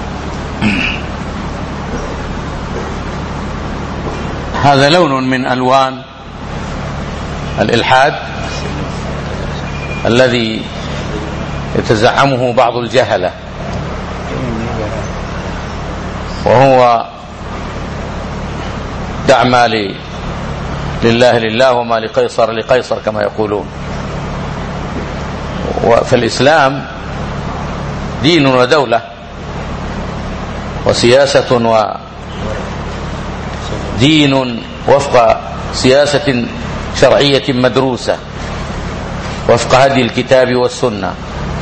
هذا لون من ألوان الإلحاد الذي يتزعمه بعض الجهلة، وهو دع ما لله لله وما لقيصر لقيصر كما يقولون. وفي الإسلام دين ودولة وسياسة ودين وفق سياسة شرعية مدروسة وفق هدي الكتاب والسنة.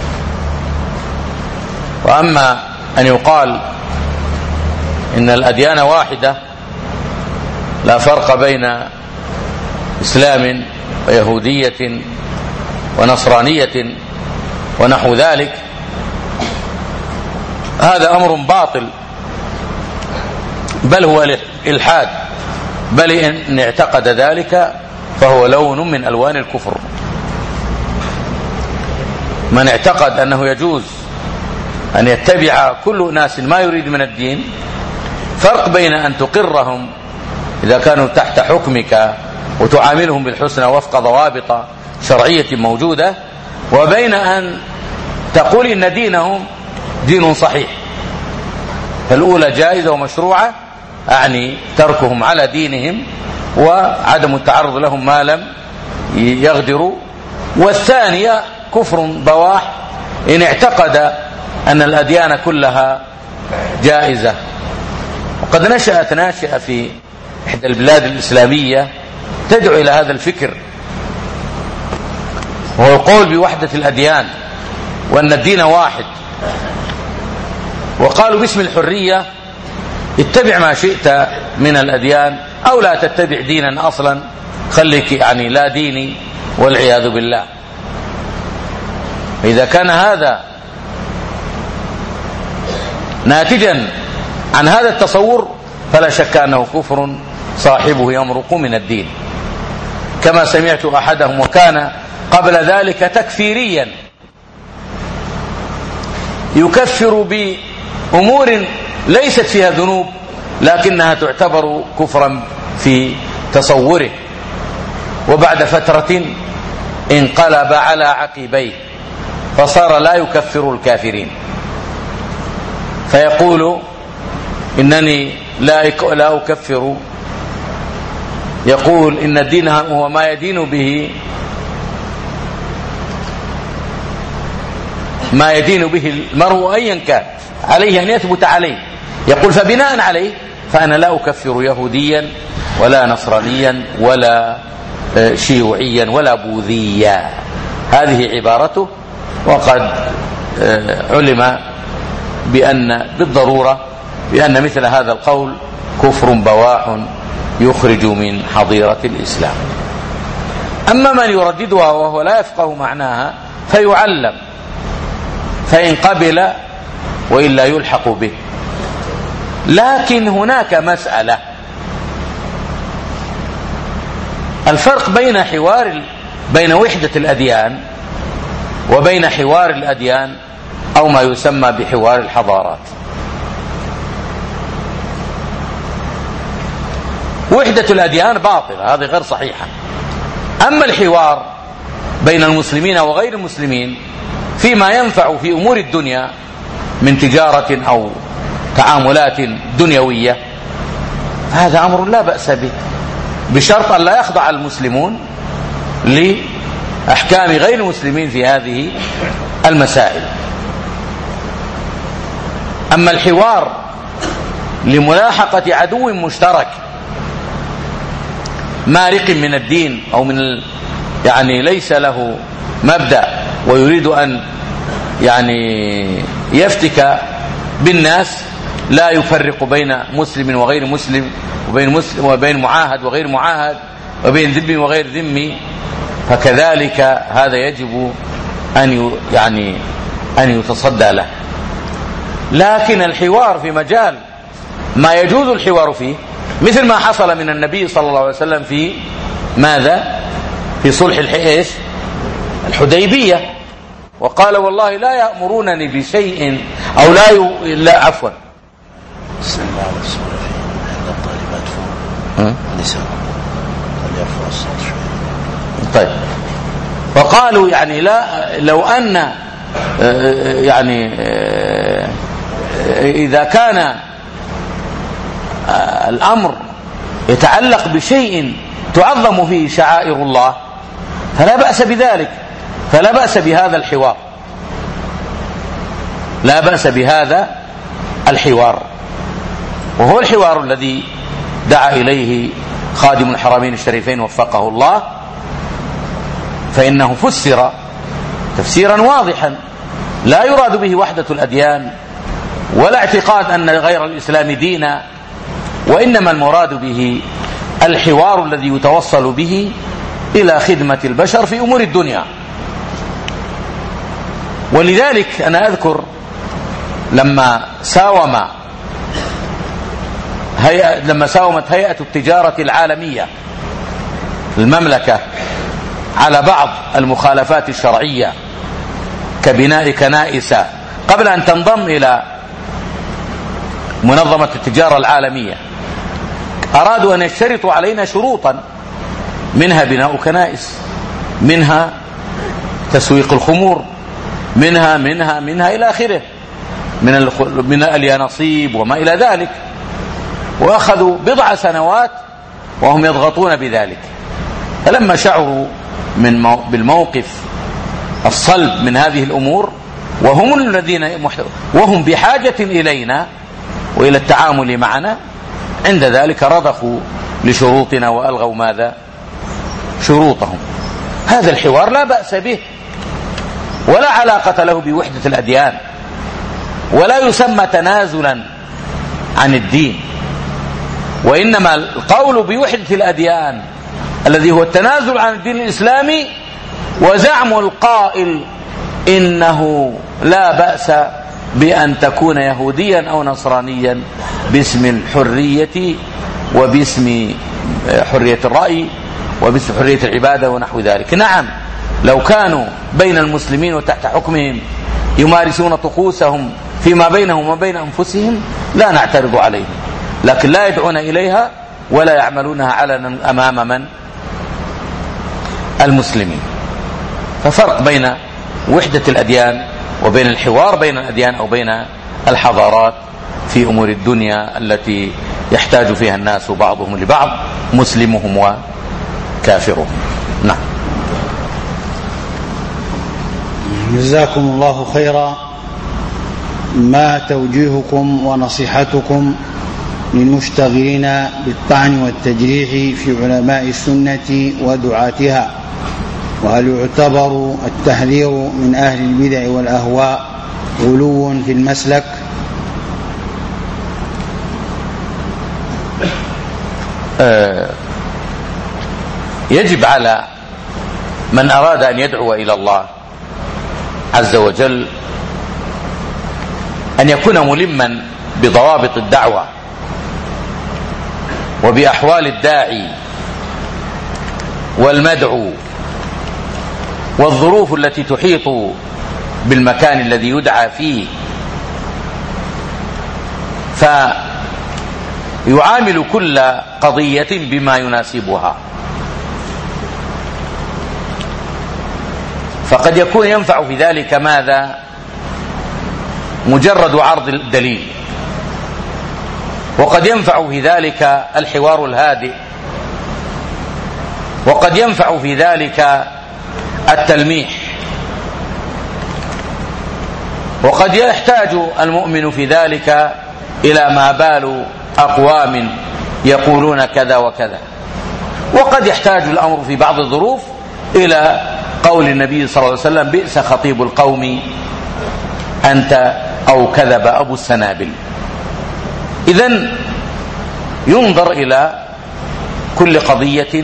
وأما أن يقال إن الأديان واحدة لا فرق بين إسلام ويهودية ونصرانية ونحو ذلك، هذا أمر باطل، بل هو الإلحاد، بل إن اعتقد ذلك فهو لون من ألوان الكفر. من اعتقد أنه يجوز أن يتبع كل ناس ما يريد من الدين، فرق بين أن تقرهم إذا كانوا تحت حكمك وتعاملهم بالحسنى وفق ضوابط شرعية موجودة، وبين أن تقول إن دينهم دين صحيح. فالأولى جائزة ومشروعة، أعني تركهم على دينهم وعدم التعرض لهم ما لم يغدروا. والثانية كفر بواح إن اعتقد أن الأديان كلها جائزة وقد نشأت ناشئة في إحدى البلاد الإسلامية تدعو إلى هذا الفكر، وهو القول بوحدة الأديان وأن الدين واحد. وقالوا باسم الحرية اتبع ما شئت من الأديان أو لا تتبع دينا أصلا، خليك يعني لا ديني والعياذ بالله. إذا كان هذا ناتجا عن هذا التصور فلا شك أنه كفر صاحبه يمرق من الدين. كما سمعت أحدهم وكان قبل ذلك تكفيريا يكفر بأمور ليست فيها ذنوب لكنها تعتبر كفرا في تصوره، وبعد فترة انقلب على عقبيه فصار لا يكفر الكافرين، فيقول إنني لا لا أكفر، يقول إن الدين هو ما يدين به ما يدين به المرء أيا كان، عليه أن يثبت عليه. يقول فبناء عليه فأنا لا أكفر يهوديا ولا نصرانيا ولا شيوعيا ولا بوذيا. هذه عبارته، وقد علم بأن بالضرورة بأن مثل هذا القول كفر بواح يخرج من حظيرة الإسلام. أما من يرددها وهو لا يفقه معناها فيعلم، فإن قبل وإلا يلحق به. لكن هناك مسألة، الفرق بين حوار بين وحدة الأديان وبين حوار الأديان أو ما يسمى بحوار الحضارات. وحدة الأديان باطلة، هذه غير صحيحة. أما الحوار بين المسلمين وغير المسلمين فيما ينفع في أمور الدنيا من تجارة أو تعاملات دنيوية هذا أمر لا بأس به، بشرط أن لا يخضع المسلمون لأحكام غير المسلمين في هذه المسائل. أما الحوار لملاحقة عدو مشترك مارق من الدين أو من ال... يعني ليس له مبدأ ويريد أن يعني يفتك بالناس، لا يفرق بين مسلم وغير مسلم، وبين مسلم وبين معاهد وغير معاهد، وبين ذمي وغير ذمي، فكذلك هذا يجب أن يعني أن يتصدى له. لكن الحوار في مجال ما يجوز الحوار فيه، مثل ما حصل من النبي صلى الله عليه وسلم في ماذا؟ في صلح الحيش الحديبية، وقال والله لا يأمرونني بشيء أو لا ي... لا عفوا بسم الله والرسول في عند الطالبات فوق النساء فليرفعوا الصوت شوي. طيب، وقالوا يعني لا لو أن يعني إذا كان الأمر يتعلق بشيء تعظم فيه شعائر الله فلا بأس بذلك، فلا بأس بهذا الحوار، لا بأس بهذا الحوار، وهو الحوار الذي دعا إليه خادم الحرمين الشريفين وفقه الله، فإنه فسر تفسيرا واضحا لا يراد به وحدة الأديان ولا اعتقاد أن غير الإسلام دينا، وإنما المراد به الحوار الذي يتوصل به إلى خدمة البشر في أمور الدنيا. ولذلك أنا أذكر لما ساوم هيئة لما ساومت هيئة التجارة العالمية المملكة على بعض المخالفات الشرعية كبناء كنائس قبل أن تنضم إلى منظمة التجارة العالمية، أرادوا أن يشترطوا علينا شروطا، منها بناء كنائس، منها تسويق الخمور، منها منها منها إلى آخره من من اليانصيب وما إلى ذلك، وأخذوا بضع سنوات وهم يضغطون بذلك. فلما شعروا من مو... بالموقف الصلب من هذه الأمور، وهم الذين محت... وهم بحاجة إلينا وإلى التعامل معنا، عند ذلك رضخوا لشروطنا وألغوا ماذا؟ شروطهم. هذا الحوار لا بأس به ولا علاقة له بوحدة الأديان، ولا يسمى تنازلا عن الدين، وإنما القول بوحدة الأديان الذي هو التنازل عن الدين الإسلامي وزعم القائل إنه لا بأس بأن تكون يهوديا أو نصرانيا باسم الحرية وباسم حرية الرأي وباسم حرية العبادة ونحو ذلك. نعم، لو كانوا بين المسلمين وتحت حكمهم يمارسون طقوسهم فيما بينهم وبين أنفسهم لا نعترض عليهم، لكن لا يدعون إليها ولا يعملونها علنا أمام من؟ المسلمين. ففرق بين وحدة الأديان وبين الحوار بين الأديان أو بين الحضارات في أمور الدنيا التي يحتاج فيها الناس بعضهم لبعض، مسلمهم وكافرهم. نعم. جزاكم الله خيرا. ما توجيهكم ونصيحتكم للمشتغلين بالطعن والتجريح في علماء السنة ودعاتها؟ وهل يعتبر التحذير من أهل البدع والأهواء غلو في المسلك؟ آه يجب على من أراد أن يدعو إلى الله عز وجل أن يكون ملما بضوابط الدعوة وبأحوال الداعي والمدعو والظروف التي تحيط بالمكان الذي يدعى فيه، فيعامل كل قضية بما يناسبها. فقد يكون ينفع في ذلك ماذا؟ مجرد عرض الدليل، وقد ينفع في ذلك الحوار الهادئ، وقد ينفع في ذلك التلميح، وقد يحتاج المؤمن في ذلك إلى ما بال أقوام يقولون كذا وكذا، وقد يحتاج الأمر في بعض الظروف إلى قول النبي صلى الله عليه وسلم: بئس خطيب القوم أنت، أو كذب أبو السنابل. إذن ينظر إلى كل قضية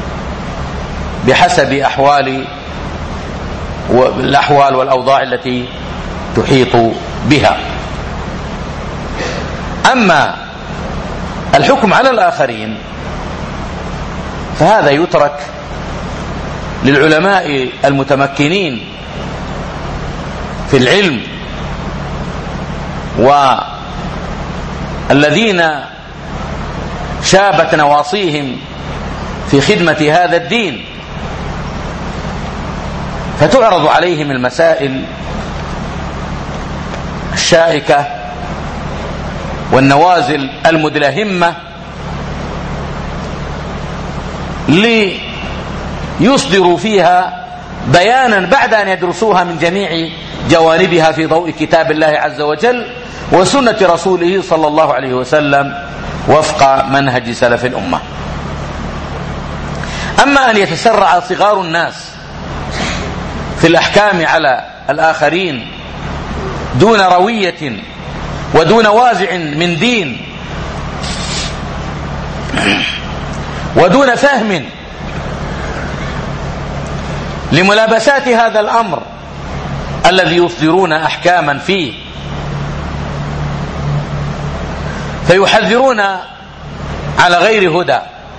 بحسب أحوال والأحوال والأوضاع التي تحيط بها. أما الحكم على الآخرين فهذا يترك للعلماء المتمكنين في العلم والذين شابت نواصيهم في خدمة هذا الدين، فتعرض عليهم المسائل الشائكة والنوازل المدلهمة ليصدروا فيها بيانا بعد أن يدرسوها من جميع جوانبها في ضوء كتاب الله عز وجل وسنة رسوله صلى الله عليه وسلم وفق منهج سلف الأمة. أما أن يتسرع صغار الناس في الأحكام على الآخرين دون روية ودون وازع من دين ودون فهم لملابسات هذا الأمر الذي يصدرون أحكاما فيه، فيحذرون على غير هدى،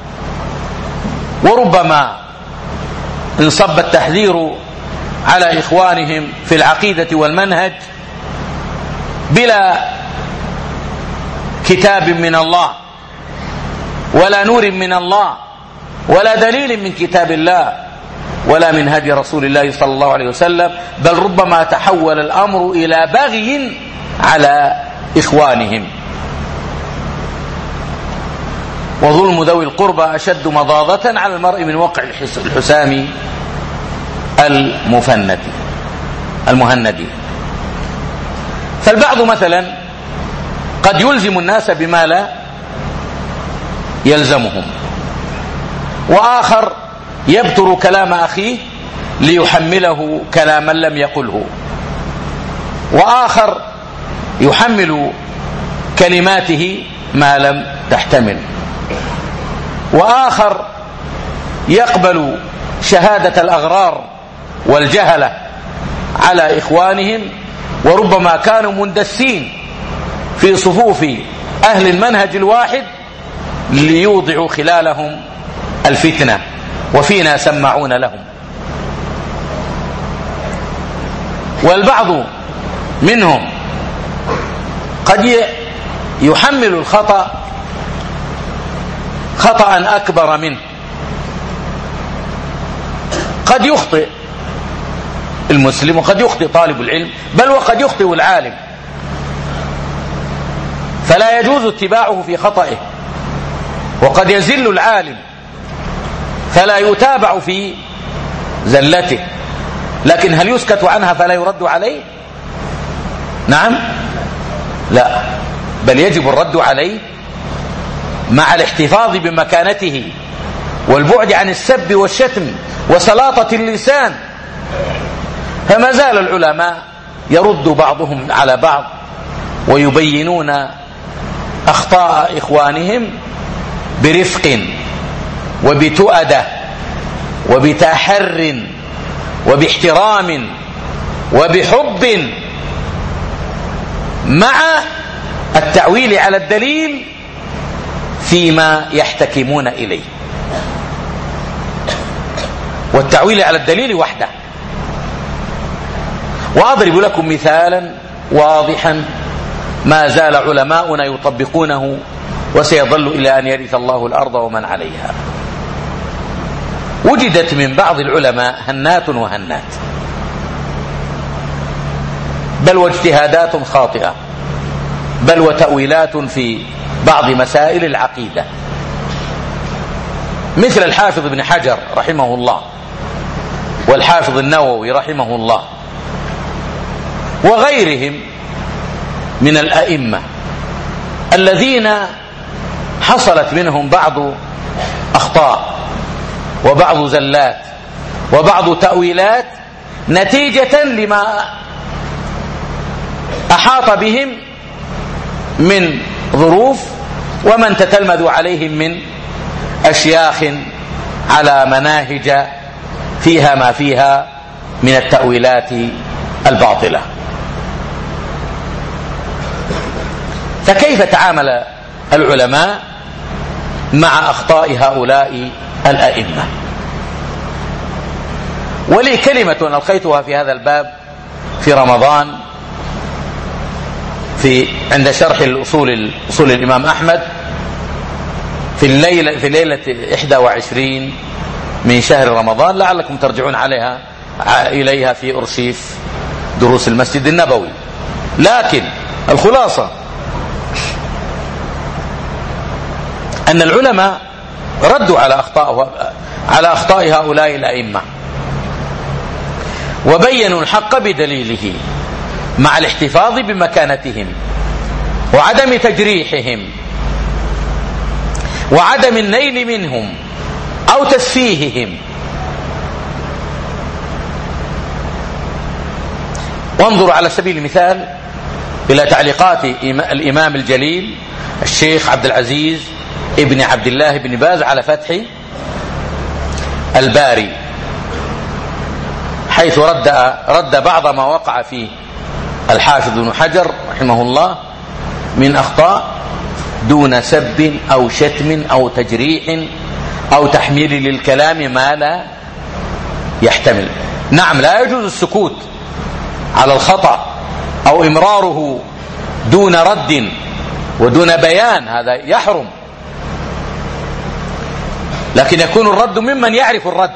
وربما انصب التحذير على إخوانهم في العقيدة والمنهج بلا كتاب من الله ولا نور من الله ولا دليل من كتاب الله ولا من هدي رسول الله صلى الله عليه وسلم، بل ربما تحول الأمر إلى بغي على إخوانهم. وظلم ذوي القربى أشد مضاضة على المرء من وقع الحسام المفند المهند. فالبعض مثلا قد يلزم الناس بما لا يلزمهم، وآخر يبتر كلام أخيه ليحمله كلاما لم يقله، وآخر يحمل كلماته ما لم تحتمل، وآخر يقبل شهادة الأغرار والجهلة على إخوانهم، وربما كانوا مندسين في صفوف أهل المنهج الواحد ليوضعوا خلالهم الفتنة، وفينا سماعون لهم. والبعض منهم قد يحمل الخطأ خطأ أكبر منه، قد يخطئ المسلم وقد يخطئ طالب العلم، بل وقد يخطئ العالم، فلا يجوز اتباعه في خطئه، وقد يزل العالم فلا يتابع في زلته، لكن هل يسكت عنها فلا يرد عليه؟ نعم، لا، بل يجب الرد عليه مع الاحتفاظ بمكانته والبعد عن السب والشتم وسلاطة اللسان. فما زال العلماء يرد بعضهم على بعض ويبينون أخطاء إخوانهم برفق وبتؤدة وبتحر وباحترام وبحب، مع التعويل على الدليل فيما يحتكمون إليه، والتعويل على الدليل وحده. وأضرب لكم مثالا واضحا ما زال علماؤنا يطبقونه وسيظل إلى أن يرث الله الأرض ومن عليها. وجدت من بعض العلماء هنات وهنات، بل واجتهادات خاطئة، بل وتأويلات في بعض مسائل العقيدة، مثل الحافظ ابن حجر رحمه الله، والحافظ النووي رحمه الله، وغيرهم من الأئمة الذين حصلت منهم بعض أخطاء وبعض زلات وبعض تأويلات نتيجة لما أحاط بهم من ظروف ومن تتلمذ عليهم من أشياخ على مناهج فيها ما فيها من التأويلات الباطلة. فكيف تعامل العلماء مع أخطاء هؤلاء الأئمة؟ ولي كلمة ألقيتها في هذا الباب في رمضان في عند شرح الأصول أصول الإمام أحمد في الليلة في ليلة إحدى وعشرين من شهر رمضان، لعلكم ترجعون عليها إليها في أرشيف دروس المسجد النبوي. لكن الخلاصة أن العلماء ردوا على أخطاء على أخطاء هؤلاء الأئمة، وبينوا الحق بدليله مع الاحتفاظ بمكانتهم وعدم تجريحهم وعدم النيل منهم أو تسفيههم. وانظروا على سبيل المثال إلى تعليقات الإمام الجليل الشيخ عبد العزيز ابن عبد الله بن باز على فتح الباري، حيث رد رد بعض ما وقع فيه الحافظ بن حجر رحمه الله من أخطاء دون سب أو شتم أو تجريح أو تحميل للكلام ما لا يحتمل. نعم، لا يجوز السكوت على الخطأ أو إمراره دون رد ودون بيان، هذا يحرم، لكن يكون الرد ممن يعرف الرد.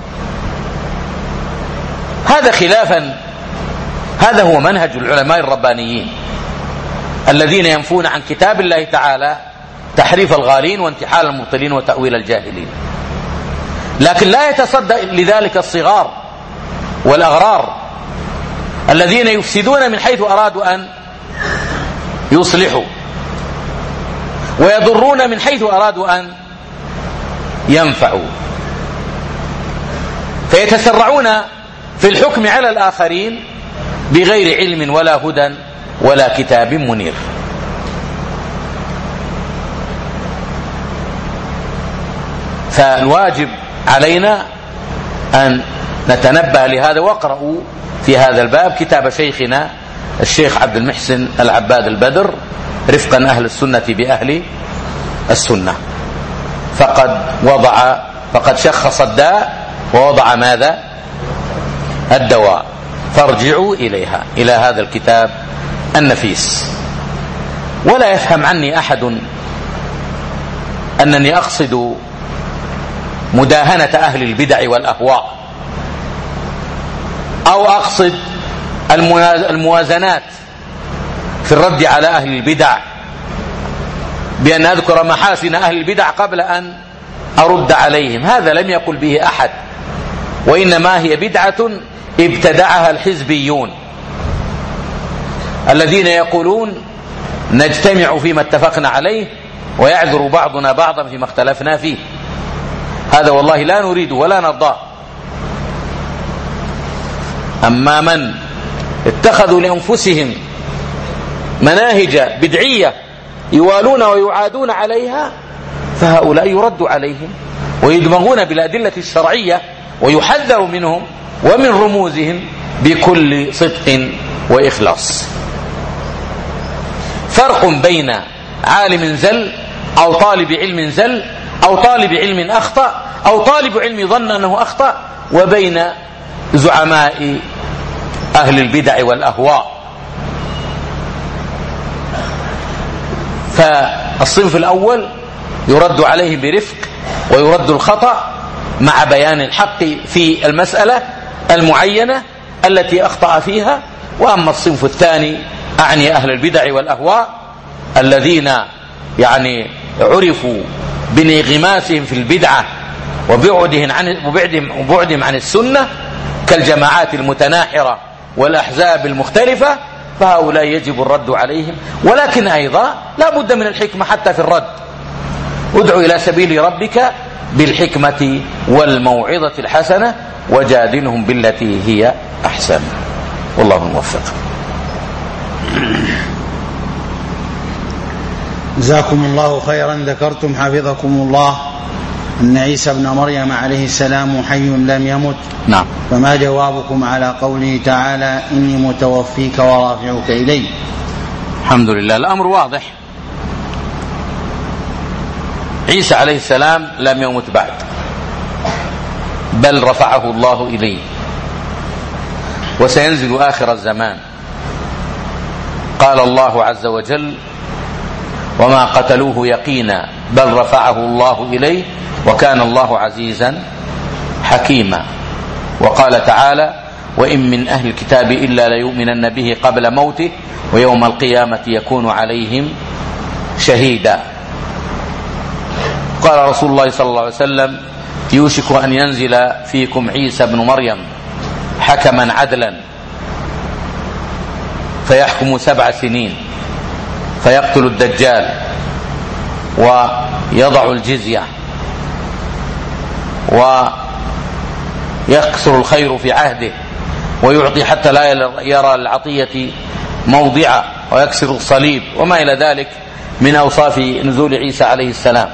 هذا خلافا هذا هو منهج العلماء الربانيين الذين ينفون عن كتاب الله تعالى تحريف الغالين وانتحال المبطلين وتأويل الجاهلين. لكن لا يتصدى لذلك الصغار والأغرار الذين يفسدون من حيث أرادوا أن يصلحوا، ويضرون من حيث أرادوا أن ينفعوا، فيتسرعون في الحكم على الآخرين بغير علم ولا هدى ولا كتاب منير. فالواجب علينا أن نتنبه لهذا. واقرأوا في هذا الباب كتاب شيخنا الشيخ عبد المحسن العباد البدر، رفقا أهل السنة بأهل السنة، فقد وضع فقد شخص الداء ووضع ماذا؟ الدواء. فارجعوا إليها، إلى هذا الكتاب النفيس. ولا يفهم عني أحد أنني أقصد مداهنة أهل البدع والأهواء، أو أقصد الموازنات في الرد على أهل البدع بأن أذكر محاسن أهل البدع قبل أن أرد عليهم. هذا لم يقل به أحد، وإنما هي بدعة ابتدعها الحزبيون الذين يقولون نجتمع فيما اتفقنا عليه ويعذر بعضنا بعضا فيما اختلفنا فيه. هذا والله لا نريد ولا نرضاه. أما من اتخذوا لأنفسهم مناهج بدعية يوالون ويعادون عليها، فهؤلاء يرد عليهم ويدمغون بالأدلة الشرعية ويحذر منهم ومن رموزهم بكل صدق وإخلاص. فرق بين عالم زل أو طالب علم زل أو طالب علم أخطأ أو طالب علم ظن أنه أخطأ، وبين زعماء أهل البدع والأهواء. فالصنف الأول يرد عليه برفق ويرد الخطأ مع بيان الحق في المسألة المعينة التي أخطأ فيها. وأما الصنف الثاني أعني أهل البدع والأهواء الذين يعني عرفوا بانغماسهم في البدعة وبعدهم عن وبعدهم وبعدهم عن السنة كالجماعات المتناحرة والأحزاب المختلفة، فهؤلاء يجب الرد عليهم. ولكن أيضا لا بد من الحكمة حتى في الرد. ادعو إلى سبيل ربك بالحكمة والموعظة الحسنة وجادلهم بالتي هي أحسن، والله الموفق. جزاكم الله خيرا. ذكرتم حفظكم الله أن عيسى ابن مريم عليه السلام حي لم يمت. نعم. فما جوابكم على قوله تعالى إني متوفيك ورافعك إلي؟ الحمد لله، الأمر واضح. عيسى عليه السلام لم يمت بعد، بل رفعه الله إليه، وسينزل آخر الزمان. قال الله عز وجل وما قتلوه يقينا بل رفعه الله إليه وكان الله عزيزا حكيما. وقال تعالى وإن من أهل الكتاب إلا ليؤمنن به قبل موته ويوم القيامة يكون عليهم شهيدا. قال رسول الله صلى الله عليه وسلم يوشك أن ينزل فيكم عيسى بن مريم حكما عدلا فيحكم سبع سنين فيقتل الدجال ويضع الجزية ويكثر الخير في عهده ويعطي حتى لا يرى العطية موضعه ويكسر الصليب وما إلى ذلك من أوصاف نزول عيسى عليه السلام.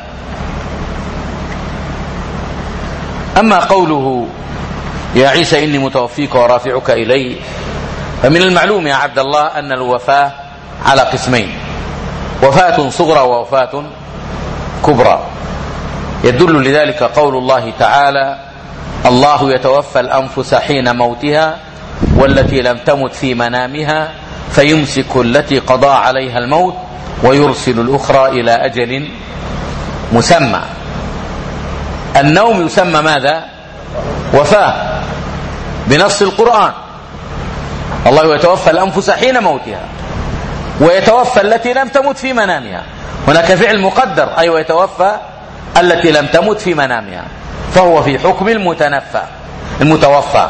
أما قوله يا عيسى إني متوفيك ورافعك إلي، فمن المعلوم يا عبد الله أن الوفاة على قسمين: وفاة صغرى ووفاة كبرى. يدل لذلك قول الله تعالى الله يتوفى الأنفس حين موتها والتي لم تمت في منامها فيمسك التي قضى عليها الموت ويرسل الأخرى إلى أجل مسمى. النوم يسمى ماذا؟ وفاة بنص القرآن. الله يتوفى الأنفس حين موتها ويتوفى التي لم تمت في منامها. هناك فعل مقدر أي أيوة يتوفى التي لم تمت في منامها، فهو في حكم المتنفى المتوفى.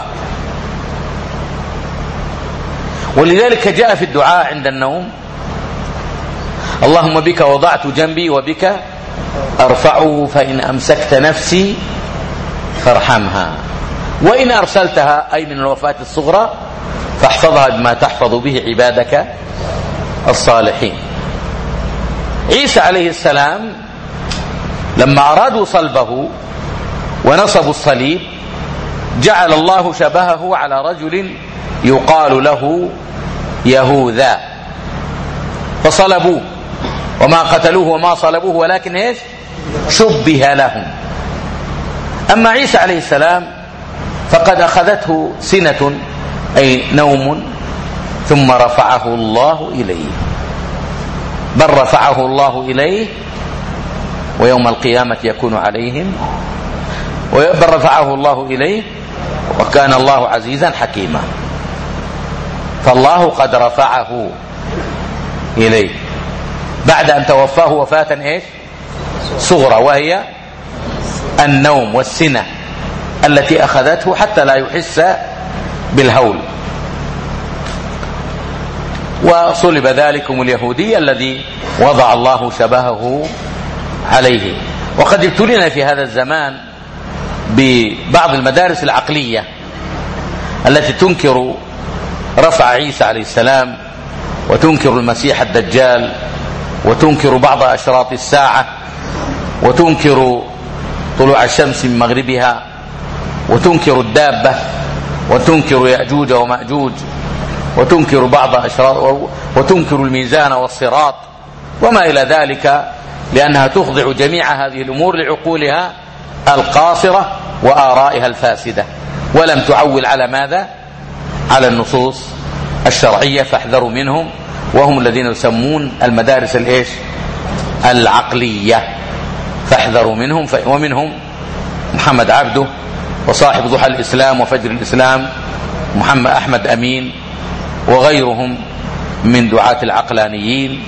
ولذلك جاء في الدعاء عند النوم اللهم بك وضعت جنبي وبك أرفعه، فإن أمسكت نفسي فارحمها، وإن أرسلتها أي من الوفاة الصغرى فاحفظها بما تحفظ به عبادك الصالحين. عيسى عليه السلام لما أرادوا صلبه ونصبوا الصليب جعل الله شبهه على رجل يقال له يهوذا فصلبوه، وما قتلوه وما صلبوه ولكن ايش؟ شبه لهم. أما عيسى عليه السلام فقد أخذته سنة أي نوم ثم رفعه الله إليه، بل رفعه الله إليه ويوم القيامة يكون عليهم، بل رفعه الله إليه وكان الله عزيزا حكيما. فالله قد رفعه إليه بعد أن توفاه وفاة إيش؟ صغرى، وهي النوم والسنة التي أخذته حتى لا يحس بالهول. وصلب ذلكم اليهودي الذي وضع الله شبهه عليه. وقد ابتلينا في هذا الزمان ببعض المدارس العقلية التي تنكر رفع عيسى عليه السلام، وتنكر المسيح الدجال، وتنكر بعض أشراط الساعة، وتنكر طلوع الشمس من مغربها، وتنكر الدابة، وتنكر يأجوج ومأجوج، وتنكر بعض أشراط، وتنكر الميزان والصراط وما إلى ذلك، لأنها تخضع جميع هذه الأمور لعقولها القاصرة وآرائها الفاسدة، ولم تعول على ماذا؟ على النصوص الشرعية. فاحذروا منهم، وهم الذين يسمون المدارس الإيش؟ العقلية. فاحذروا منهم. ومنهم محمد عبده وصاحب ضحى الإسلام وفجر الإسلام محمد أحمد أمين وغيرهم من دعاة العقلانيين.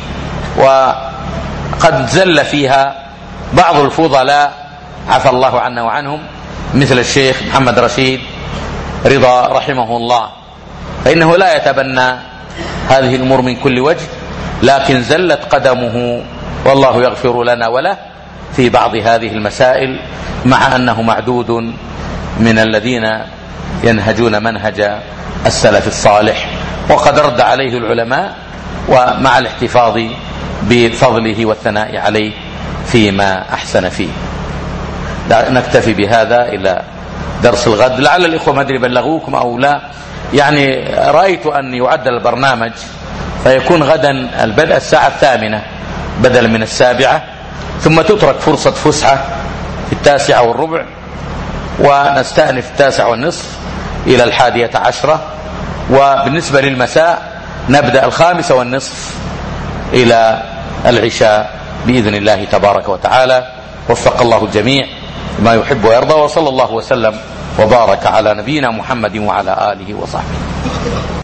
وقد زل فيها بعض الفضلاء عفى الله عنا وعنهم مثل الشيخ محمد رشيد رضا رحمه الله، فإنه لا يتبنى هذه الأمور من كل وجه، لكن زلت قدمه والله يغفر لنا وله في بعض هذه المسائل، مع أنه معدود من الذين ينهجون منهج السلف الصالح. وقد رد عليه العلماء، ومع الاحتفاظ بفضله والثناء عليه فيما أحسن فيه. نكتفي بهذا إلى درس الغد. لعل الإخوة ما أدري بلغوكم أو لا، يعني رأيت أن يعدل البرنامج فيكون غدا البدء الساعة الثامنة بدلا من السابعة، ثم تترك فرصة فسحة في التاسعة والربع، ونستأنف التاسعة والنصف إلى الحادية عشرة. وبالنسبة للمساء نبدأ الخامسة والنصف إلى العشاء بإذن الله تبارك وتعالى. وفق الله الجميع ما يحب ويرضى، وصلى الله وسلم وبارك على نبينا محمد وعلى آله وصحبه.